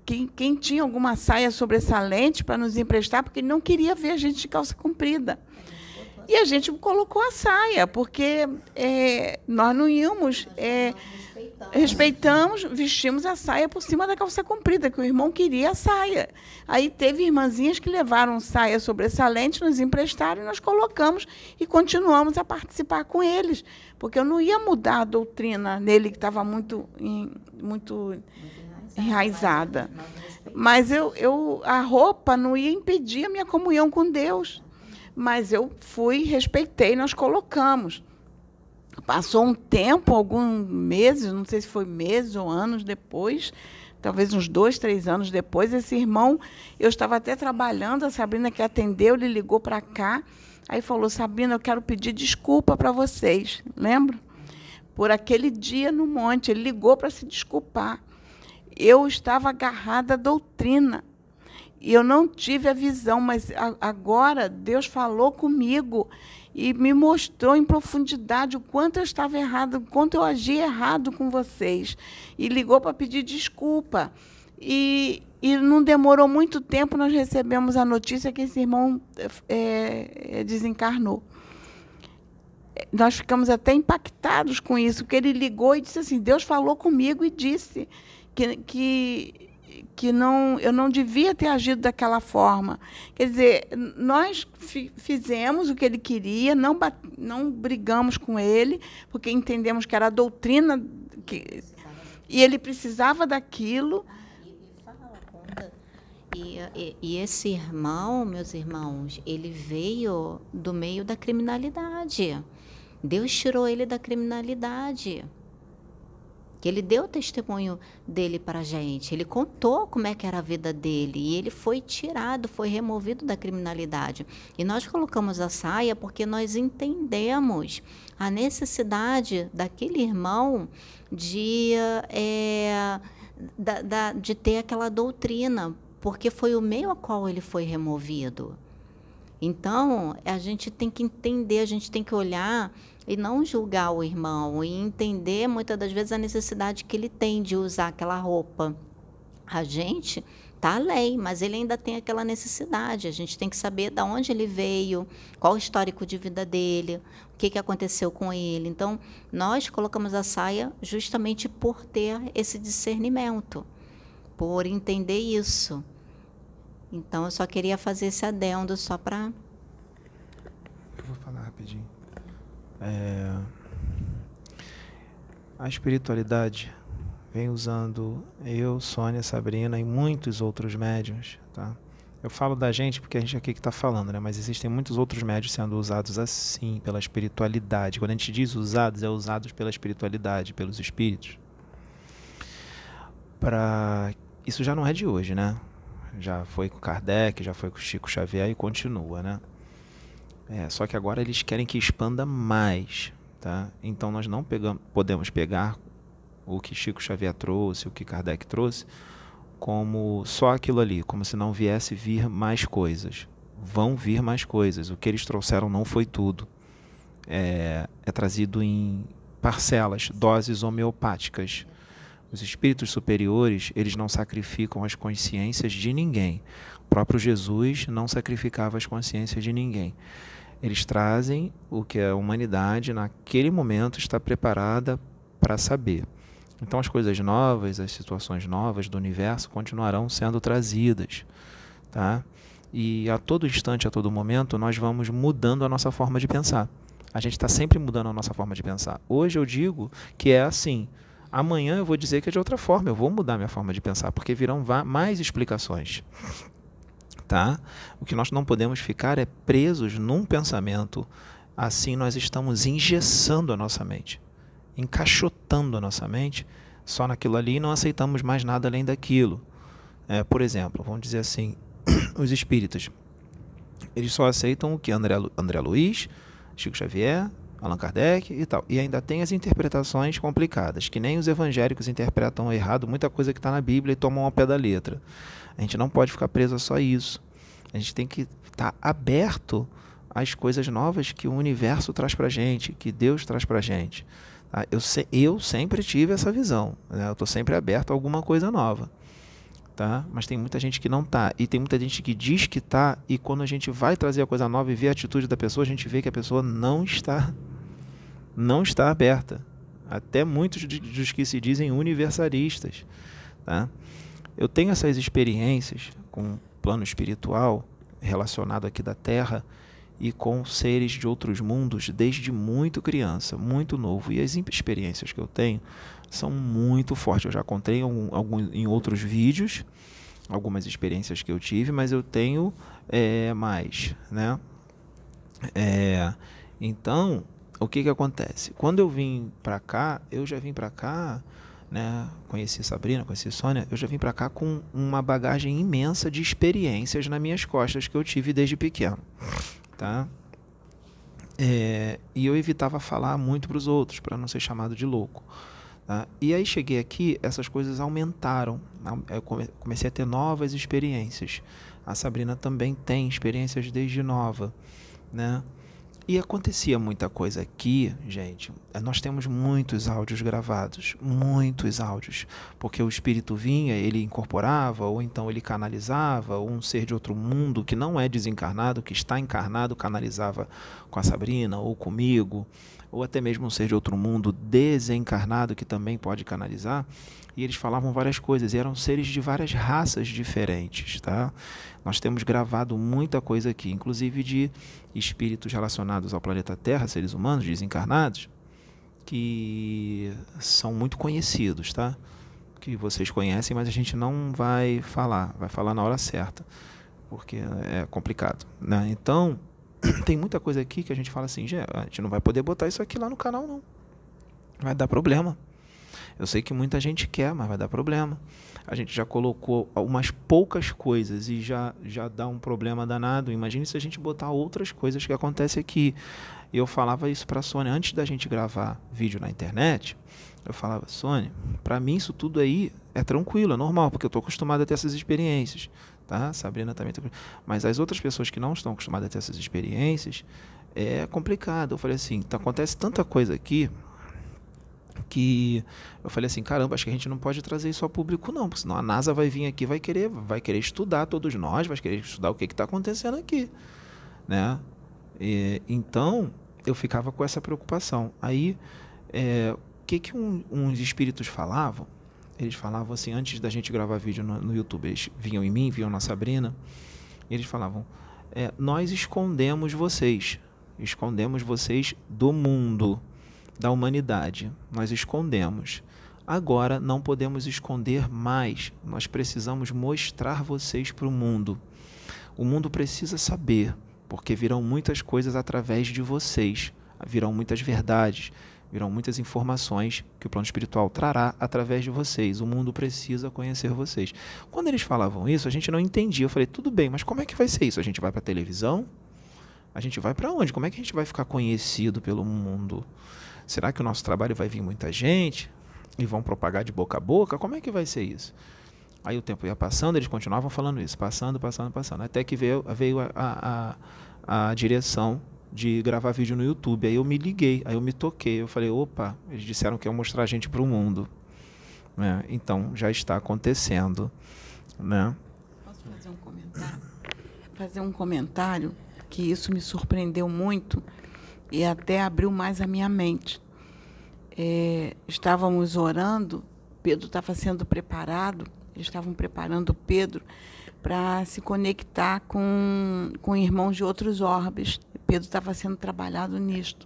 quem, quem tinha alguma saia sobressalente para nos emprestar, porque ele não queria ver a gente de calça comprida. E a gente colocou a saia, porque é, nós não íamos... É, respeitamos, vestimos a saia por cima da calça comprida, que o irmão queria a saia. Aí teve irmãzinhas que levaram saia sobressalente, nos emprestaram e nós colocamos e continuamos a participar com eles, porque eu não ia mudar a doutrina nele, que estava muito, muito enraizada. Mas eu, eu, a roupa não ia impedir a minha comunhão com Deus. Mas eu fui, respeitei, nós colocamos. Passou um tempo, alguns meses, não sei se foi meses ou anos depois, talvez uns dois, três anos depois, esse irmão, eu estava até trabalhando, a Sabrina que atendeu, ele ligou para cá, aí falou, Sabrina, eu quero pedir desculpa para vocês, lembra? Por aquele dia no monte, ele ligou para se desculpar. Eu estava agarrada à doutrina, e eu não tive a visão, mas a, agora Deus falou comigo, e me mostrou em profundidade o quanto eu estava errado, o quanto eu agi errado com vocês. E ligou para pedir desculpa. E, e não demorou muito tempo, nós recebemos a notícia que esse irmão é, desencarnou. Nós ficamos até impactados com isso, porque ele ligou e disse assim, Deus falou comigo e disse que... que que não, eu não devia ter agido daquela forma. Quer dizer, nós fi, fizemos o que ele queria, não, não brigamos com ele, porque entendemos que era a doutrina, que, e ele precisava daquilo. E, e, e esse irmão, meus irmãos, ele veio do meio da criminalidade. Deus tirou ele da criminalidade. Que ele deu o testemunho dele para a gente, ele contou como é que era a vida dele, e ele foi tirado, foi removido da criminalidade. E nós colocamos a saia porque nós entendemos a necessidade daquele irmão de, é, da, da, de ter aquela doutrina, porque foi o meio a qual ele foi removido. Então, a gente tem que entender, a gente tem que olhar e não julgar o irmão, e entender muitas das vezes a necessidade que ele tem de usar aquela roupa. A gente está além, mas ele ainda tem aquela necessidade. A gente tem que saber de onde ele veio, qual o histórico de vida dele, o que, que aconteceu com ele. Então, nós colocamos a saia justamente por ter esse discernimento, por entender isso. Então, eu só queria fazer esse adendo só para... Eu vou falar rapidinho. É... A espiritualidade vem usando eu, Sônia, Sabrina e muitos outros médiuns, tá? Eu falo da gente porque a gente aqui que está falando, né? Mas existem muitos outros médiuns sendo usados assim, pela espiritualidade. Quando a gente diz usados, é usados pela espiritualidade, pelos espíritos. Pra... Isso já não é de hoje, né? Já foi com Kardec, já foi com Chico Xavier e continua, né? É, só que agora eles querem que expanda mais, tá? Então nós não pegamos, podemos pegar o que Chico Xavier trouxe, o que Kardec trouxe, como só aquilo ali, como se não viesse vir mais coisas. Vão vir mais coisas. O que eles trouxeram não foi tudo. É, é trazido em parcelas, doses homeopáticas. Os espíritos superiores, eles não sacrificam as consciências de ninguém. O próprio Jesus não sacrificava as consciências de ninguém. Eles trazem o que a humanidade, naquele momento, está preparada para saber. Então, as coisas novas, as situações novas do universo continuarão sendo trazidas, tá? E a todo instante, a todo momento, nós vamos mudando a nossa forma de pensar. A gente está sempre mudando a nossa forma de pensar. Hoje eu digo que é assim. Amanhã eu vou dizer que é de outra forma. Eu vou mudar minha forma de pensar, porque virão mais explicações. Tá? O que nós não podemos ficar é presos num pensamento. Assim nós estamos engessando a nossa mente, encaixotando a nossa mente só naquilo ali e não aceitamos mais nada além daquilo. É, por exemplo, vamos dizer assim, os espíritas, eles só aceitam o que André, André Luiz, Chico Xavier, Allan Kardec e tal. E ainda tem as interpretações complicadas, que nem os evangélicos interpretam errado muita coisa que está na Bíblia e tomam ao pé da letra. A gente não pode ficar preso a só isso. A gente tem que estar aberto às coisas novas que o universo traz para a gente, que Deus traz para a gente. Tá? Eu, se, eu sempre tive essa visão, né? Eu estou sempre aberto a alguma coisa nova. tá? Mas tem muita gente que não tá. E tem muita gente que diz que tá, e quando a gente vai trazer a coisa nova e vê a atitude da pessoa, a gente vê que a pessoa não está. Não está aberta. Até muitos dos que se dizem universalistas, tá? Eu tenho essas experiências com o plano espiritual relacionado aqui da Terra e com seres de outros mundos desde muito criança, muito novo. E as experiências que eu tenho são muito fortes. Eu já contei em, algum, em outros vídeos algumas experiências que eu tive, mas eu tenho é, mais, né? É, então, o que que acontece? Quando eu vim para cá, eu já vim para cá, né? Conheci Sabrina, conheci Sônia, eu já vim para cá com uma bagagem imensa de experiências nas minhas costas que eu tive desde pequeno. Tá? É, e eu evitava falar muito para os outros, para não ser chamado de louco. Tá? E aí cheguei aqui, essas coisas aumentaram. Eu comecei a ter novas experiências. A Sabrina também tem experiências desde nova, né? E acontecia muita coisa aqui, gente. Nós temos muitos áudios gravados, muitos áudios, porque o espírito vinha, ele incorporava, ou então ele canalizava, ou um ser de outro mundo que não é desencarnado, que está encarnado, canalizava com a Sabrina ou comigo, ou até mesmo um ser de outro mundo desencarnado que também pode canalizar. E eles falavam várias coisas, e eram seres de várias raças diferentes, tá? Nós temos gravado muita coisa aqui, inclusive de espíritos relacionados ao planeta Terra, seres humanos desencarnados, que são muito conhecidos, tá? Que vocês conhecem, mas a gente não vai falar, vai falar na hora certa, porque é complicado, né? Então, tem muita coisa aqui que a gente fala assim, a gente não vai poder botar isso aqui lá no canal, não. Vai dar problema. Eu sei que muita gente quer, mas vai dar problema. A gente já colocou umas poucas coisas e já, já dá um problema danado. Imagine se a gente botar outras coisas que acontecem aqui. Eu falava isso para a Sônia antes da gente gravar vídeo na internet. Eu falava, Sônia, para mim isso tudo aí é tranquilo, é normal, porque eu estou acostumado a ter essas experiências. Tá? Sabrina também. Mas as outras pessoas que não estão acostumadas a ter essas experiências, é complicado. Eu falei assim, tá, acontece tanta coisa aqui, que eu falei assim, caramba, acho que a gente não pode trazer isso ao público não, porque senão a NASA vai vir aqui, vai querer, vai querer estudar todos nós, vai querer estudar o que está acontecendo aqui, né? E, então, eu ficava com essa preocupação. Aí, é, o que que um, uns espíritos falavam? Eles falavam assim, antes da gente gravar vídeo no, no YouTube, eles vinham em mim, vinham na Sabrina, e eles falavam, é, nós escondemos vocês, escondemos vocês do mundo, da humanidade, nós escondemos. Agora não podemos esconder mais, nós precisamos mostrar vocês para o mundo. O mundo precisa saber, porque virão muitas coisas através de vocês, virão muitas verdades, virão muitas informações que o plano espiritual trará através de vocês. O mundo precisa conhecer vocês. Quando eles falavam isso, a gente não entendia. Eu falei, tudo bem, mas como é que vai ser isso? A gente vai para a televisão? A gente vai para onde? Como é que a gente vai ficar conhecido pelo mundo? Será que o nosso trabalho vai vir muita gente e vão propagar de boca a boca? Como é que vai ser isso? Aí o tempo ia passando, eles continuavam falando isso, passando, passando, passando, até que veio, veio a, a, a, a direção de gravar vídeo no YouTube. Aí eu me liguei, aí eu me toquei, eu falei, opa, eles disseram que iam mostrar a gente para o mundo. Né? Então, já está acontecendo. Né? Posso fazer um comentário? Fazer um comentário que isso me surpreendeu muito e até abriu mais a minha mente. É, estávamos orando, Pedro estava sendo preparado, eles estavam preparando Pedro para se conectar com, com irmãos de outros orbes. Pedro estava sendo trabalhado nisto.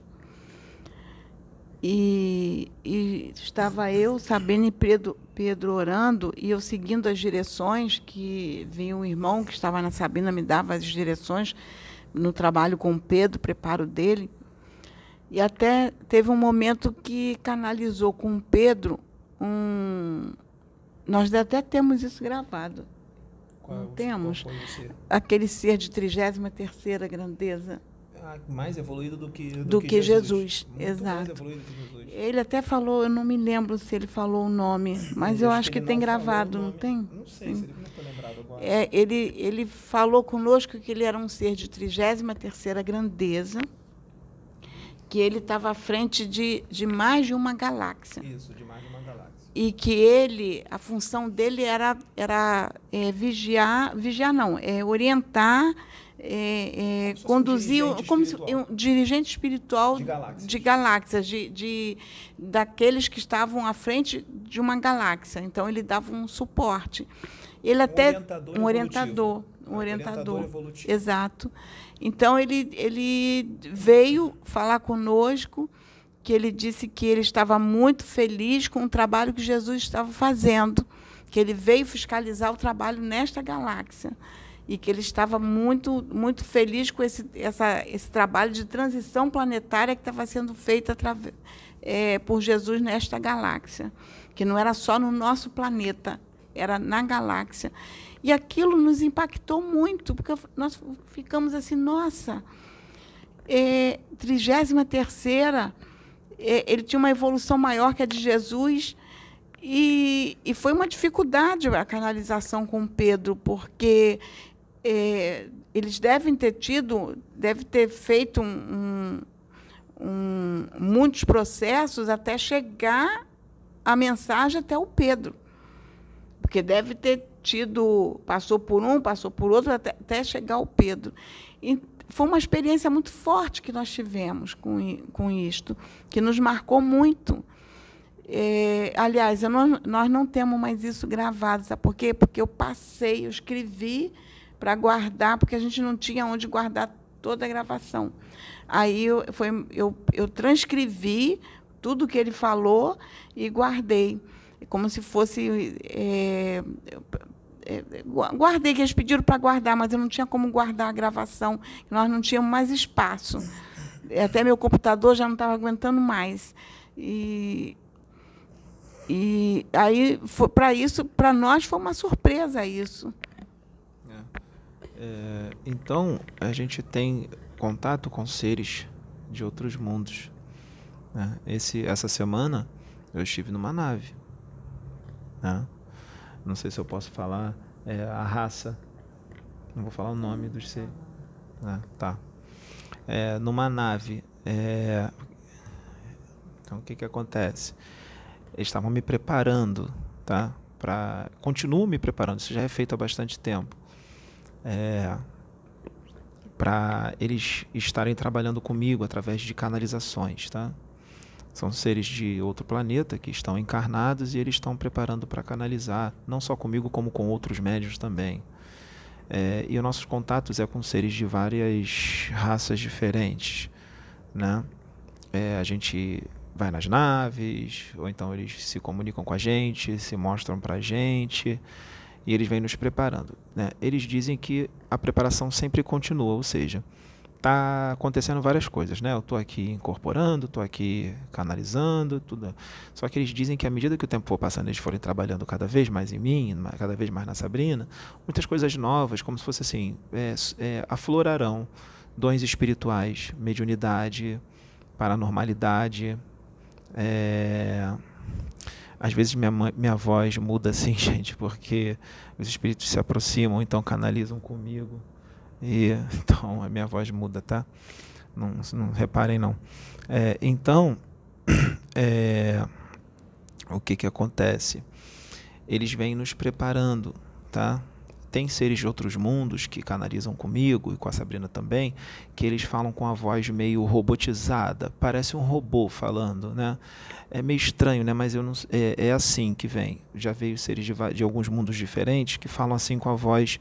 E, e estava eu, Sabina e Pedro, Pedro orando, e eu seguindo as direções que vinha um irmão que estava na Sabina, me dava as direções no trabalho com o Pedro, preparo dele. E até teve um momento que canalizou com o Pedro um... Nós até temos isso gravado. Qual, Não temos? Qual foi o ser? Aquele ser de trigésima terceira grandeza. Ah, mais evoluído do que, do do que, que Jesus. Jesus, Muito exato. mais evoluído que Jesus. Ele até falou, eu não me lembro se ele falou o nome, mas eu, eu acho que, que tem gravado, não tem? Não sei, se ele não está lembrado agora. É, ele, ele falou conosco que ele era um ser de trigésima terceira grandeza, que ele estava à frente de, de mais de uma galáxia. Isso, de mais de uma galáxia. e que ele, a função dele era, era é, vigiar, vigiar não, é orientar, é, é, conduzir, um como se, um dirigente espiritual de galáxias, de, galáxias de, de, daqueles que estavam à frente de uma galáxia. Então, ele dava um suporte. Ele um até orientador um orientador, um é, orientador, evolutivo. Exato. Então, ele, ele veio falar conosco, que ele disse que ele estava muito feliz com o trabalho que Jesus estava fazendo, que ele veio fiscalizar o trabalho nesta galáxia, e que ele estava muito, muito feliz com esse, essa, esse trabalho de transição planetária que estava sendo feito através, é, por Jesus nesta galáxia, que não era só no nosso planeta, era na galáxia. E aquilo nos impactou muito, porque nós ficamos assim, nossa, é, trigésima terceira, é, ele tinha uma evolução maior que a de Jesus, e, e foi uma dificuldade a canalização com Pedro, porque é, eles devem ter tido, deve ter feito um, um, um, muitos processos até chegar a mensagem até o Pedro, porque deve ter tido, passou por um, passou por outro, até, até chegar ao Pedro. E foi uma experiência muito forte que nós tivemos com, com isto, que nos marcou muito. É, aliás, eu não, nós não temos mais isso gravado, sabe por quê? Porque eu passei, eu escrevi para guardar, porque a gente não tinha onde guardar toda a gravação. Aí eu, foi, eu, eu transcrevi tudo que ele falou e guardei, como se fosse... É, é, guardei, que eles pediram para guardar, mas eu não tinha como guardar a gravação, nós não tínhamos mais espaço. Até meu computador já não estava aguentando mais. E... E aí, para isso, para nós, foi uma surpresa isso. É. É, então, a gente tem contato com seres de outros mundos. Né? Esse, essa semana, eu estive numa nave. Né? Não sei se eu posso falar é, a raça. Não vou falar o nome dos seres. Ah, tá. É, numa nave. É, então, o que, que acontece? Eles estavam me preparando, tá? Pra, continuo me preparando, isso já é feito há bastante tempo. É, para eles estarem trabalhando comigo através de canalizações, tá? São seres de outro planeta que estão encarnados e eles estão preparando para canalizar, não só comigo, como com outros médiuns também. É, e os nossos contatos é com seres de várias raças diferentes, né? É, a gente vai nas naves, ou então eles se comunicam com a gente, se mostram para a gente, e eles vêm nos preparando, né? Eles dizem que a preparação sempre continua, ou seja, está acontecendo várias coisas, né? Eu estou aqui incorporando, estou aqui canalizando, tudo. Só que eles dizem que à medida que o tempo for passando, eles forem trabalhando cada vez mais em mim, cada vez mais na Sabrina, muitas coisas novas, como se fosse assim, é, é, aflorarão dons espirituais, mediunidade, paranormalidade. É... Às vezes minha, minha voz muda assim, gente, porque os espíritos se aproximam, então canalizam comigo. E então a minha voz muda, tá? Não, não reparem, não. É, então, é, o que que acontece? Eles vêm nos preparando, tá? Tem seres de outros mundos que canalizam comigo e com a Sabrina também, que eles falam com a voz meio robotizada, parece um robô falando, né? É meio estranho, né? Mas eu não, é, é assim que vem. Já veio seres de, de alguns mundos diferentes que falam assim com a voz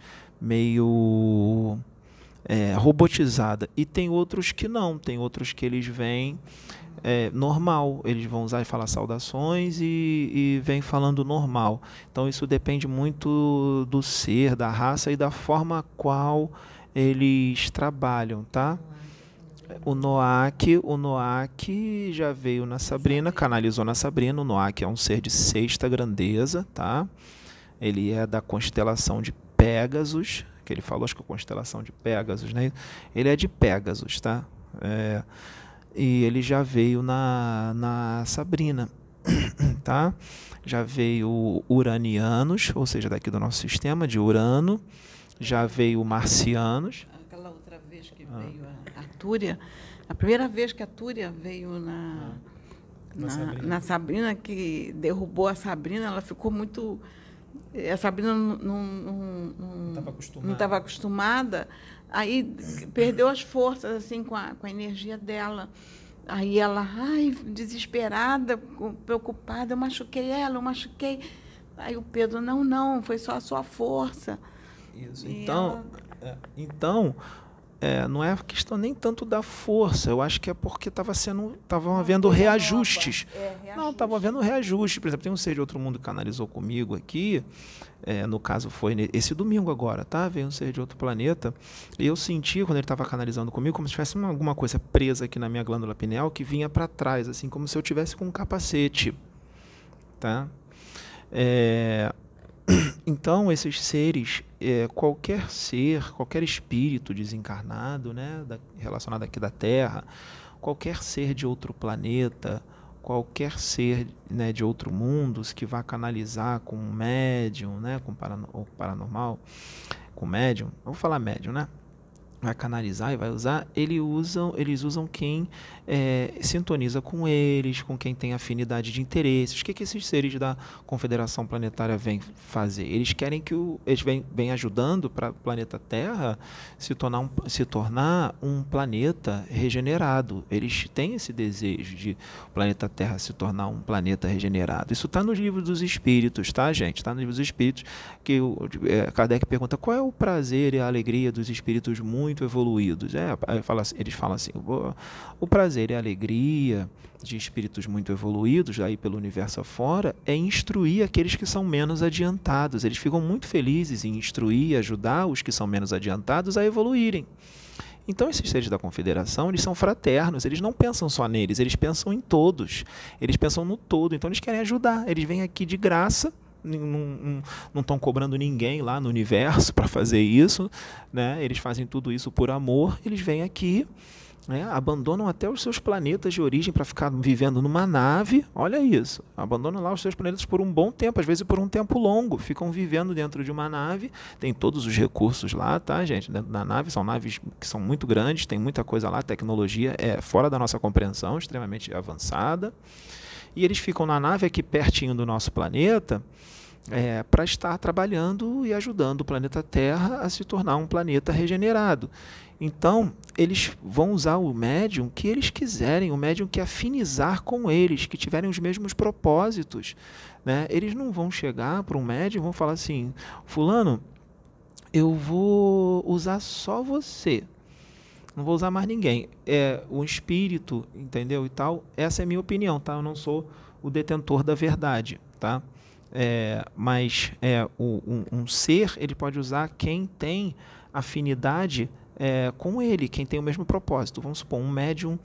meio é, robotizada. E tem outros que não, tem outros que eles vêm é, normal, eles vão usar e falar saudações e, e vem falando normal. Então isso depende muito do ser, da raça e da forma qual eles trabalham, tá? O Noak, o Noak já veio na Sabrina, canalizou na Sabrina. O Noak é um ser de sexta grandeza, tá? Ele é da constelação de Pégasus, que ele falou, acho que a constelação de Pégasus, né? Ele é de Pégasus, tá? É, e ele já veio na, na Sabrina, tá? Já veio uranianos, ou seja, daqui do nosso sistema, de Urano. Já veio marcianos. Aquela outra vez que ah. veio a, a Túria, a primeira vez que a Túria veio na, na, Sabrina. na Sabrina, que derrubou a Sabrina, ela ficou muito... A Sabrina não estava acostumada. acostumada, aí perdeu as forças assim, com, a, com a energia dela. Aí ela, ai, desesperada, preocupada, eu machuquei ela, eu machuquei. Aí o Pedro, não, não, foi só a sua força. Isso. Então, ela... é, então é, não é questão nem tanto da força, eu acho que é porque estava sendo, estavam havendo reajustes. É, reajuste. Não, estavam havendo reajustes. Por exemplo, tem um ser de outro mundo que canalizou comigo aqui, é, no caso foi esse domingo agora, tá? Veio um ser de outro planeta, e eu senti, quando ele estava canalizando comigo, como se tivesse uma, alguma coisa presa aqui na minha glândula pineal, que vinha para trás, assim, como se eu tivesse com um capacete, tá? É... Então, esses seres, é, qualquer ser, qualquer espírito desencarnado, né, da, relacionado aqui da Terra, qualquer ser de outro planeta, qualquer ser, né, de outro mundo que vá canalizar com um médium, né, com parano, ou paranormal, com médium, vou falar médium, né? Vai canalizar e vai usar, eles usam, eles usam quem é, sintoniza com eles, com quem tem afinidade de interesses. O que, que esses seres da Confederação Planetária vêm fazer? Eles querem que o, eles vêm, vêm ajudando para o planeta Terra se tornar, um, se tornar um planeta regenerado. Eles têm esse desejo de o planeta Terra se tornar um planeta regenerado. Isso está nos livros dos espíritos, tá, gente? Está nos livros dos espíritos, que o é, Kardec pergunta qual é o prazer e a alegria dos espíritos muito muito evoluídos. É, eles falam assim, o, o prazer e a alegria de espíritos muito evoluídos, aí pelo universo afora, é instruir aqueles que são menos adiantados. Eles ficam muito felizes em instruir e ajudar os que são menos adiantados a evoluírem. Então, esses seres da Confederação, eles são fraternos, eles não pensam só neles, eles pensam em todos, eles pensam no todo, então eles querem ajudar, eles vêm aqui de graça, não estão cobrando ninguém lá no universo para fazer isso, né? Eles fazem tudo isso por amor, eles vêm aqui, né? Abandonam até os seus planetas de origem para ficar vivendo numa nave, olha isso, abandonam lá os seus planetas por um bom tempo, às vezes por um tempo longo, ficam vivendo dentro de uma nave, tem todos os recursos lá, tá, gente? Dentro da nave, são naves que são muito grandes, tem muita coisa lá, a tecnologia é fora da nossa compreensão, extremamente avançada, e eles ficam na nave aqui pertinho do nosso planeta, É, para estar trabalhando e ajudando o planeta Terra a se tornar um planeta regenerado. Então, eles vão usar o médium que eles quiserem, o médium que afinizar com eles, que tiverem os mesmos propósitos, né? Eles não vão chegar para um médium e vão falar assim, fulano, eu vou usar só você, não vou usar mais ninguém. É, o espírito, entendeu, e tal, essa é a minha opinião, tá? Eu não sou o detentor da verdade, tá? É, mas é, o, um, um ser, ele pode usar quem tem afinidade é, com ele, quem tem o mesmo propósito. Vamos supor, um médium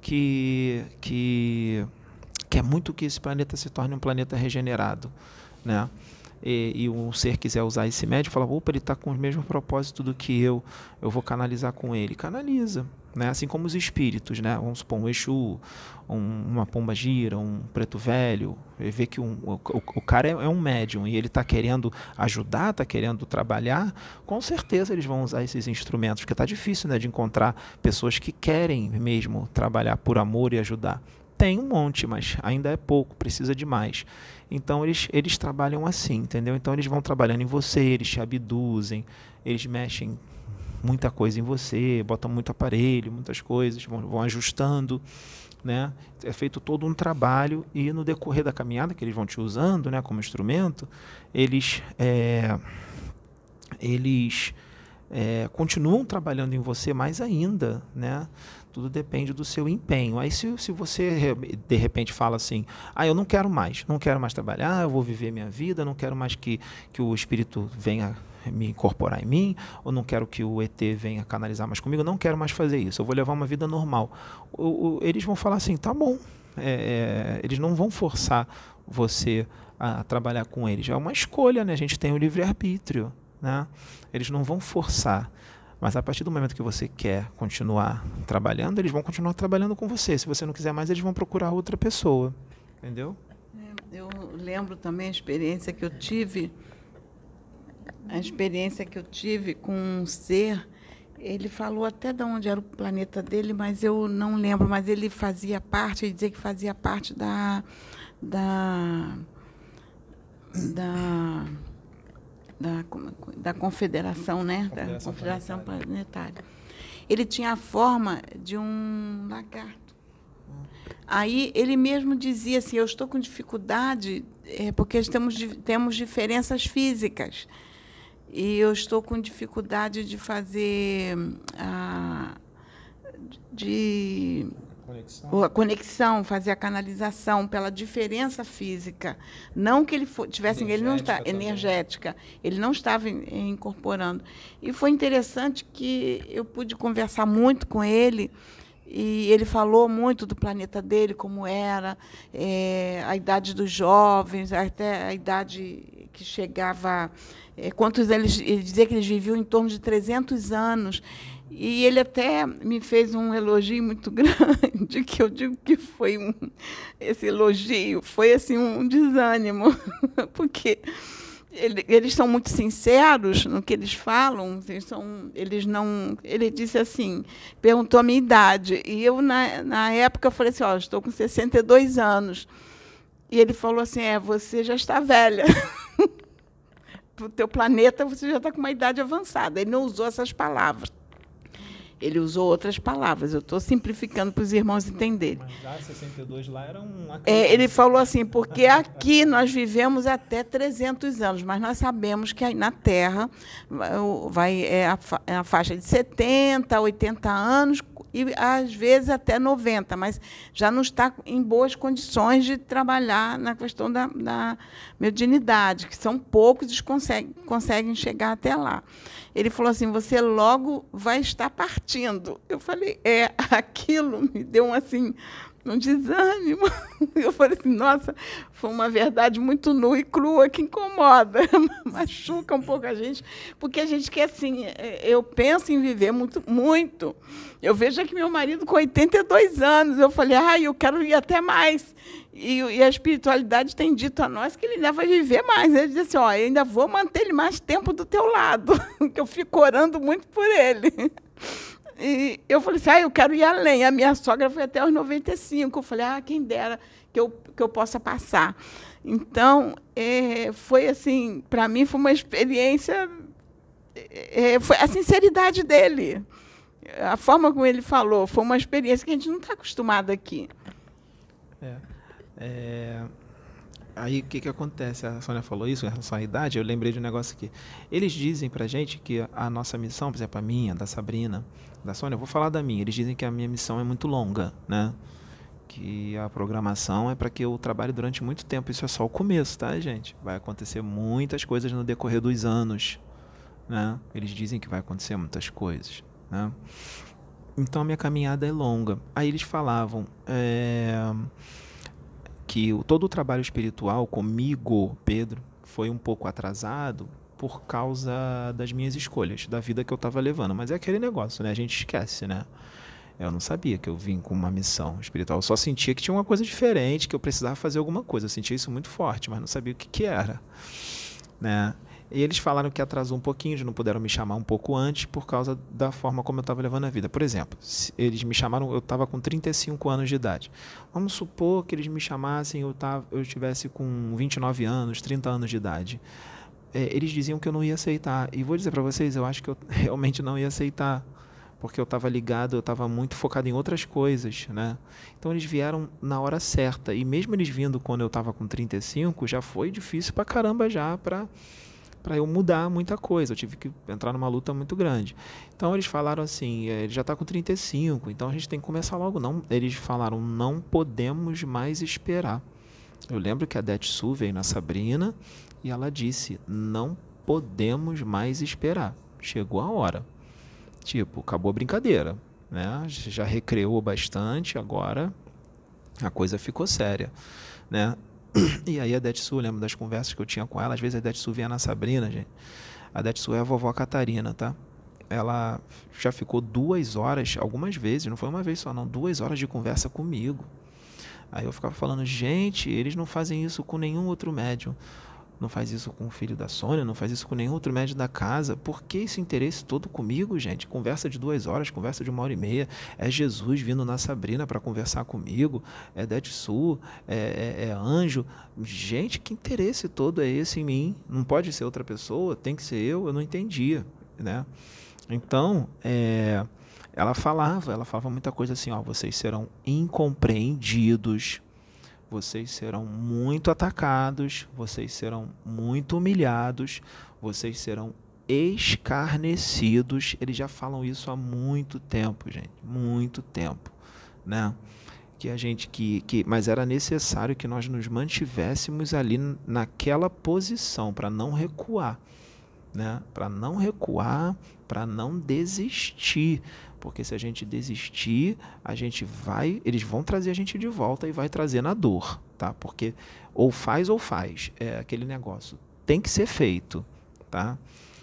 que, que quer muito que esse planeta se torne um planeta regenerado, né? E, e um ser quiser usar esse médium, fala, opa, ele está com o mesmo propósito do que eu, eu vou canalizar com ele. Canaliza, né? Assim como os espíritos, né? Vamos supor, um Exu, um, uma pomba gira, um preto velho, ele vê que um, o, o cara é, é um médium e ele está querendo ajudar, está querendo trabalhar, com certeza eles vão usar esses instrumentos, porque está difícil, né, de encontrar pessoas que querem mesmo trabalhar por amor e ajudar. Tem um monte, mas ainda é pouco, precisa de mais. Então, eles, eles trabalham assim, entendeu? Então, eles vão trabalhando em você, eles te abduzem, eles mexem muita coisa em você, botam muito aparelho, muitas coisas, vão, vão ajustando, né? É feito todo um trabalho e no decorrer da caminhada que eles vão te usando, né, como instrumento, eles, é, eles é, continuam trabalhando em você mais ainda, né? Tudo depende do seu empenho. Aí se, se você de repente fala assim, ah, eu não quero mais, não quero mais trabalhar, eu vou viver minha vida, não quero mais que, que o espírito venha me incorporar em mim, ou não quero que o E T venha canalizar mais comigo, eu não quero mais fazer isso, eu vou levar uma vida normal. O, o, eles vão falar assim, tá bom, é, é, eles não vão forçar você a trabalhar com eles, é uma escolha, né? A gente tem o livre-arbítrio, né? Eles não vão forçar. Mas a partir do momento que você quer continuar trabalhando, eles vão continuar trabalhando com você. Se você não quiser mais, eles vão procurar outra pessoa. Entendeu? Eu lembro também a experiência que eu tive, a experiência que eu tive com um ser Ele falou até de onde era o planeta dele, mas eu não lembro. Mas ele fazia parte, ele dizia que fazia parte da... da da, da, da confederação, né? Confederação da Confederação Planetária. Planetária. Ele tinha a forma de um lagarto. Aí ele mesmo dizia assim, eu estou com dificuldade, é, porque temos, temos diferenças físicas, e eu estou com dificuldade de fazer a... de... Conexão. a conexão, fazer a canalização pela diferença física. Não que ele for, tivesse, ele não está energética, ele não estava in, incorporando. E foi interessante que eu pude conversar muito com ele, e ele falou muito do planeta dele, como era, é, a idade dos jovens, até a idade que chegava... É, quantos eles, ele dizia que eles viviam em torno de trezentos anos. E ele até me fez um elogio muito grande, que eu digo que foi um, esse elogio foi assim um desânimo, porque ele, eles são muito sinceros no que eles falam, eles, são, eles não... Ele disse assim, perguntou a minha idade, e eu, na, na época, eu falei assim, ó, estou com sessenta e dois anos. E ele falou assim, é, você já está velha. Para o teu planeta, você já está com uma idade avançada. Ele não usou essas palavras. Ele usou outras palavras. Eu estou simplificando para os irmãos entenderem. Mas lá, sessenta e dois, lá era um... É, ele falou assim, porque aqui nós vivemos até trezentos anos, mas nós sabemos que aí na Terra vai, é, a, é a faixa de setenta, oitenta anos, e às vezes até noventa, mas já não está em boas condições de trabalhar na questão da, da mediunidade, que são poucos e conseguem, conseguem chegar até lá. Ele falou assim, você logo vai estar partindo. Eu falei, é, aquilo me deu um, assim, um desânimo. Eu falei assim, nossa, foi uma verdade muito nua e crua que incomoda, machuca um pouco a gente, porque a gente quer, assim, eu penso em viver muito, muito. Eu vejo aqui meu marido com oitenta e dois anos, eu falei, ah, eu quero ir até mais. E, e a espiritualidade tem dito a nós que ele ainda vai viver mais. Ele disse assim, ó, eu ainda vou manter ele mais tempo do teu lado, que eu fico orando muito por ele. E eu falei assim, ah, eu quero ir além. A minha sogra foi até os noventa e cinco. Eu falei, ah, quem dera que eu, que eu possa passar. Então, é, foi assim, para mim foi uma experiência, é, foi a sinceridade dele. A forma como ele falou, foi uma experiência que a gente não está acostumado aqui. É, é, aí, o que, que acontece? A Sônia falou isso, em relação à idade, eu lembrei de um negócio aqui. Eles dizem para a gente que a nossa missão, por exemplo, a minha, da Sabrina, da Sônia, eu vou falar da minha, eles dizem que a minha missão é muito longa, né? Que a programação é para que eu trabalhe durante muito tempo. Isso é só o começo, tá, gente? Vai acontecer muitas coisas no decorrer dos anos, né? Eles dizem que vai acontecer muitas coisas, né? Então, a minha caminhada é longa. Aí eles falavam é, que o, todo o trabalho espiritual comigo, Pedro, foi um pouco atrasado por causa das minhas escolhas, da vida que eu estava levando. Mas é aquele negócio, né? A gente esquece, né? Eu não sabia que eu vim com uma missão espiritual. Eu só sentia que tinha uma coisa diferente, que eu precisava fazer alguma coisa. Eu sentia isso muito forte, mas não sabia o que, que era, né? E eles falaram que atrasou um pouquinho, eles não puderam me chamar um pouco antes por causa da forma como eu estava levando a vida. Por exemplo, eles me chamaram, eu estava com trinta e cinco anos de idade. Vamos supor que eles me chamassem, eu, tava, eu estivesse com vinte e nove anos, trinta anos de idade. É, eles diziam que eu não ia aceitar. E vou dizer para vocês, eu acho que eu realmente não ia aceitar, porque eu estava ligado, eu estava muito focado em outras coisas, né? Então eles vieram na hora certa. E mesmo eles vindo quando eu estava com trinta e cinco, já foi difícil pra caramba já para... para eu mudar muita coisa, eu tive que entrar numa luta muito grande. Então eles falaram assim, ele já está com trinta e cinco, então a gente tem que começar logo. Não, eles falaram, não podemos mais esperar. Eu lembro que a Detsu veio na Sabrina e ela disse, não podemos mais esperar, chegou a hora. Tipo, acabou a brincadeira, né? Já recreou bastante, agora a coisa ficou séria, né? E aí a Detsu, eu lembro das conversas que eu tinha com ela, às vezes a Detsu vinha na Sabrina, gente. A Detsu é a vovó Catarina, tá? Ela já ficou duas horas, algumas vezes, não foi uma vez só não, duas horas de conversa comigo. Aí eu ficava falando, gente, eles não fazem isso com nenhum outro médium. não faz isso com o filho da Sônia, não faz isso com nenhum outro médico da casa. Por que esse interesse todo comigo, gente? Conversa de duas horas, conversa de uma hora e meia. É Jesus vindo na Sabrina para conversar comigo, é Detsu, é, é, é anjo. Gente, que interesse todo é esse em mim? Não pode ser outra pessoa, tem que ser eu? Eu não entendia, né? Então, é, ela falava, ela falava muita coisa assim, ó, vocês serão incompreendidos, vocês serão muito atacados, vocês serão muito humilhados, vocês serão escarnecidos. Eles já falam isso há muito tempo, gente, muito tempo, né? Que a gente que, que mas era necessário que nós nos mantivéssemos ali naquela posição para não recuar, né? Para não recuar, para não desistir. Porque se a gente desistir, a gente vai, eles vão trazer a gente de volta e vai trazer na dor, tá? Porque ou faz ou faz, é aquele negócio, tem que ser feito, tá?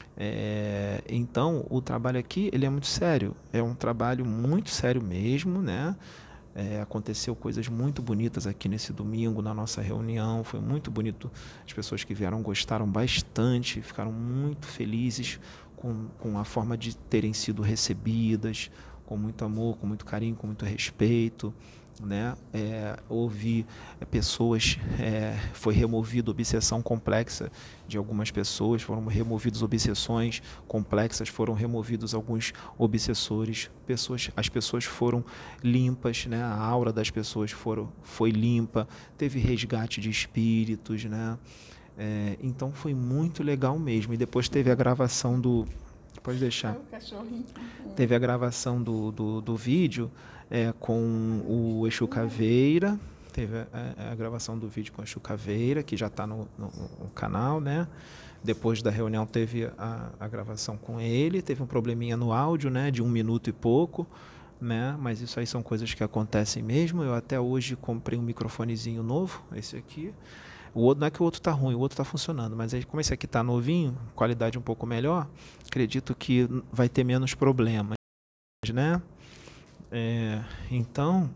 É, então, o trabalho aqui, ele é muito sério, é um trabalho muito sério mesmo, né? É, aconteceu coisas muito bonitas aqui nesse domingo, na nossa reunião, foi muito bonito, as pessoas que vieram gostaram bastante, ficaram muito felizes com, com a forma de terem sido recebidas, com muito amor, com muito carinho, com muito respeito, né? É, ouvi é, pessoas, é, foi removida obsessão complexa de algumas pessoas, foram removidas obsessões complexas, foram removidos alguns obsessores, pessoas, as pessoas foram limpas, né? A aura das pessoas foram, foi limpa, teve resgate de espíritos, né? É, então foi muito legal mesmo. E depois teve a gravação do... Pode deixar. Teve a gravação do, do, do vídeo é, com o Exu Caveira. Teve a, a gravação do vídeo com o Exu Caveira, que já está no, no, no canal, né? Depois da reunião teve a, a gravação com ele. Teve um probleminha no áudio, né? De um minuto e pouco, né? Mas isso aí são coisas que acontecem mesmo. Eu até hoje comprei um microfonezinho novo, esse aqui. O outro, não é que o outro está ruim, o outro está funcionando, mas aí, como esse aqui está novinho, qualidade um pouco melhor, acredito que vai ter menos problemas, né? É, então,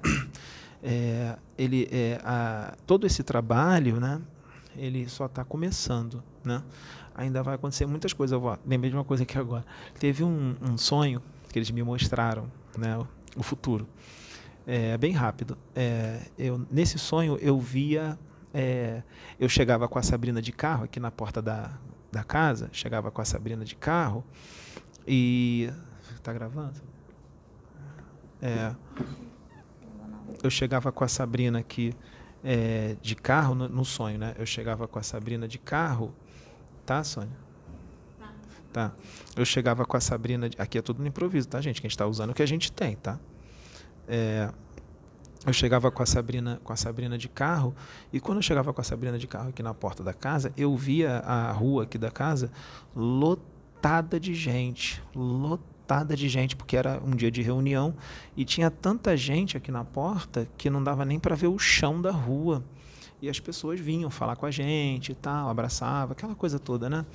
é, ele, é, a, todo esse trabalho, né? Ele só está começando, né? Ainda vai acontecer muitas coisas. Eu vou, lembrei de uma coisa aqui agora. Teve um, um sonho que eles me mostraram, né? O, o futuro. É bem rápido. É, eu, nesse sonho eu via... É, eu chegava com a Sabrina de carro aqui na porta da, da casa, chegava com a Sabrina de carro e... Tá gravando? É, eu chegava com a Sabrina aqui é, de carro, no, no sonho, né? Eu chegava com a Sabrina de carro, tá, Sônia? Tá. Eu chegava com a Sabrina, de, aqui é tudo no improviso, tá, gente? Que a gente tá usando o que a gente tem, tá? É... Eu chegava com a Sabrina, com a Sabrina de carro, e quando eu chegava com a Sabrina de carro aqui na porta da casa, eu via a rua aqui da casa lotada de gente, lotada de gente, porque era um dia de reunião e tinha tanta gente aqui na porta que não dava nem para ver o chão da rua. E as pessoas vinham falar com a gente e tal, abraçava, aquela coisa toda, né?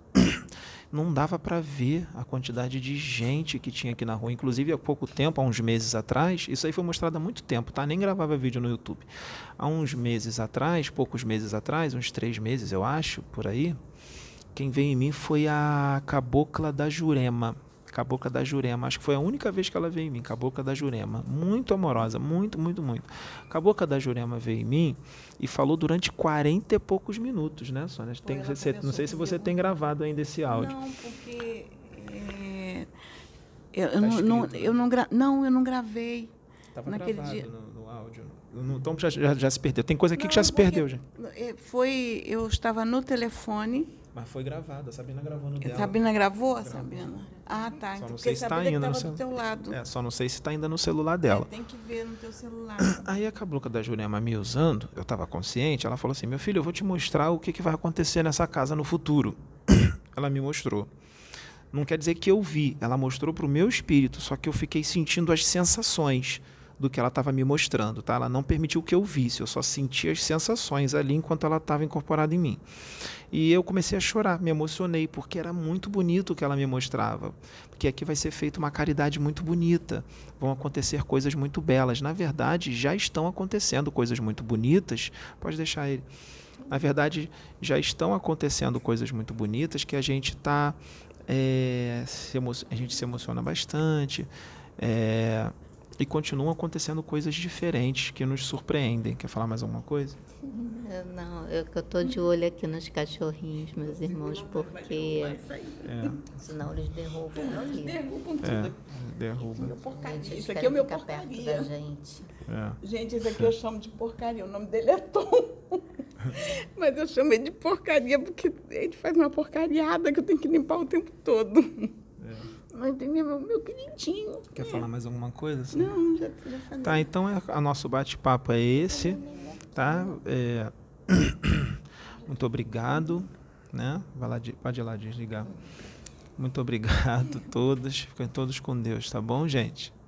Não dava para ver a quantidade de gente que tinha aqui na rua. Inclusive, há pouco tempo, há uns meses atrás, isso aí foi mostrado há muito tempo, tá? Nem gravava vídeo no YouTube. Há uns meses atrás, poucos meses atrás, uns três meses, eu acho, por aí, quem veio em mim foi a Cabocla da Jurema. Cabocla da Jurema, acho que foi a única vez que ela veio em mim, Cabocla da Jurema, muito amorosa, muito, muito, muito. Cabocla da Jurema veio em mim e falou durante quarenta e poucos minutos, né, Sônia? Tem, você, não sei se você tem gravado ainda esse áudio. Não, porque é, eu, eu, tá não, não, eu não, gra, não, eu não gravei. Estava naquele gravado dia. No, no áudio. No, então já, já, já se perdeu. Tem coisa aqui não, que já se perdeu, já. Foi, eu estava no telefone. Mas foi gravado, a Sabina gravou no dela. A Sabina gravou, a Gravou. Sabina? Ah, tá. Só Então, não sei se está ainda no do teu lado. É, só não sei se está ainda no celular dela. É, tem que ver no teu celular. Aí a Cabocla da Jurema me usando, eu estava consciente, ela falou assim, meu filho, eu vou te mostrar o que, que vai acontecer nessa casa no futuro. Ela me mostrou. Não quer dizer que eu vi, ela mostrou para o meu espírito, só que eu fiquei sentindo as sensações do que ela estava me mostrando, tá? Ela não permitiu que eu visse, eu só senti as sensações ali enquanto ela estava incorporada em mim. E eu comecei a chorar, me emocionei, porque era muito bonito o que ela me mostrava. Porque aqui vai ser feita uma caridade muito bonita, vão acontecer coisas muito belas. Na verdade, já estão acontecendo coisas muito bonitas, pode deixar ele, Na verdade, já estão acontecendo coisas muito bonitas que a gente tá, é, se emo- a gente se emociona bastante, é, e continuam acontecendo coisas diferentes que nos surpreendem. Quer falar mais alguma coisa? Eu não, eu que eu tô de olho aqui nos cachorrinhos, meus irmãos, porque É, senão eles derrubam Eles aqui. derrubam tudo. é, derruba. Meu porcaria. Eles Isso aqui é querem o meu ficar perto da porcaria. gente. É. Gente, esse aqui eu chamo de porcaria. O nome dele é Tom. Mas eu chamo ele de porcaria porque ele faz uma porcariada que eu tenho que limpar o tempo todo. É. Mas tem meu, meu queridinho. Quer falar mais alguma coisa? Assim? Não, já, já falei. Tá, então é, a nosso bate-papo é esse, tá? É, muito obrigado, né? Vai lá, de- pode ir lá desligar. Muito obrigado a todos. Fiquem todos com Deus, tá bom, gente?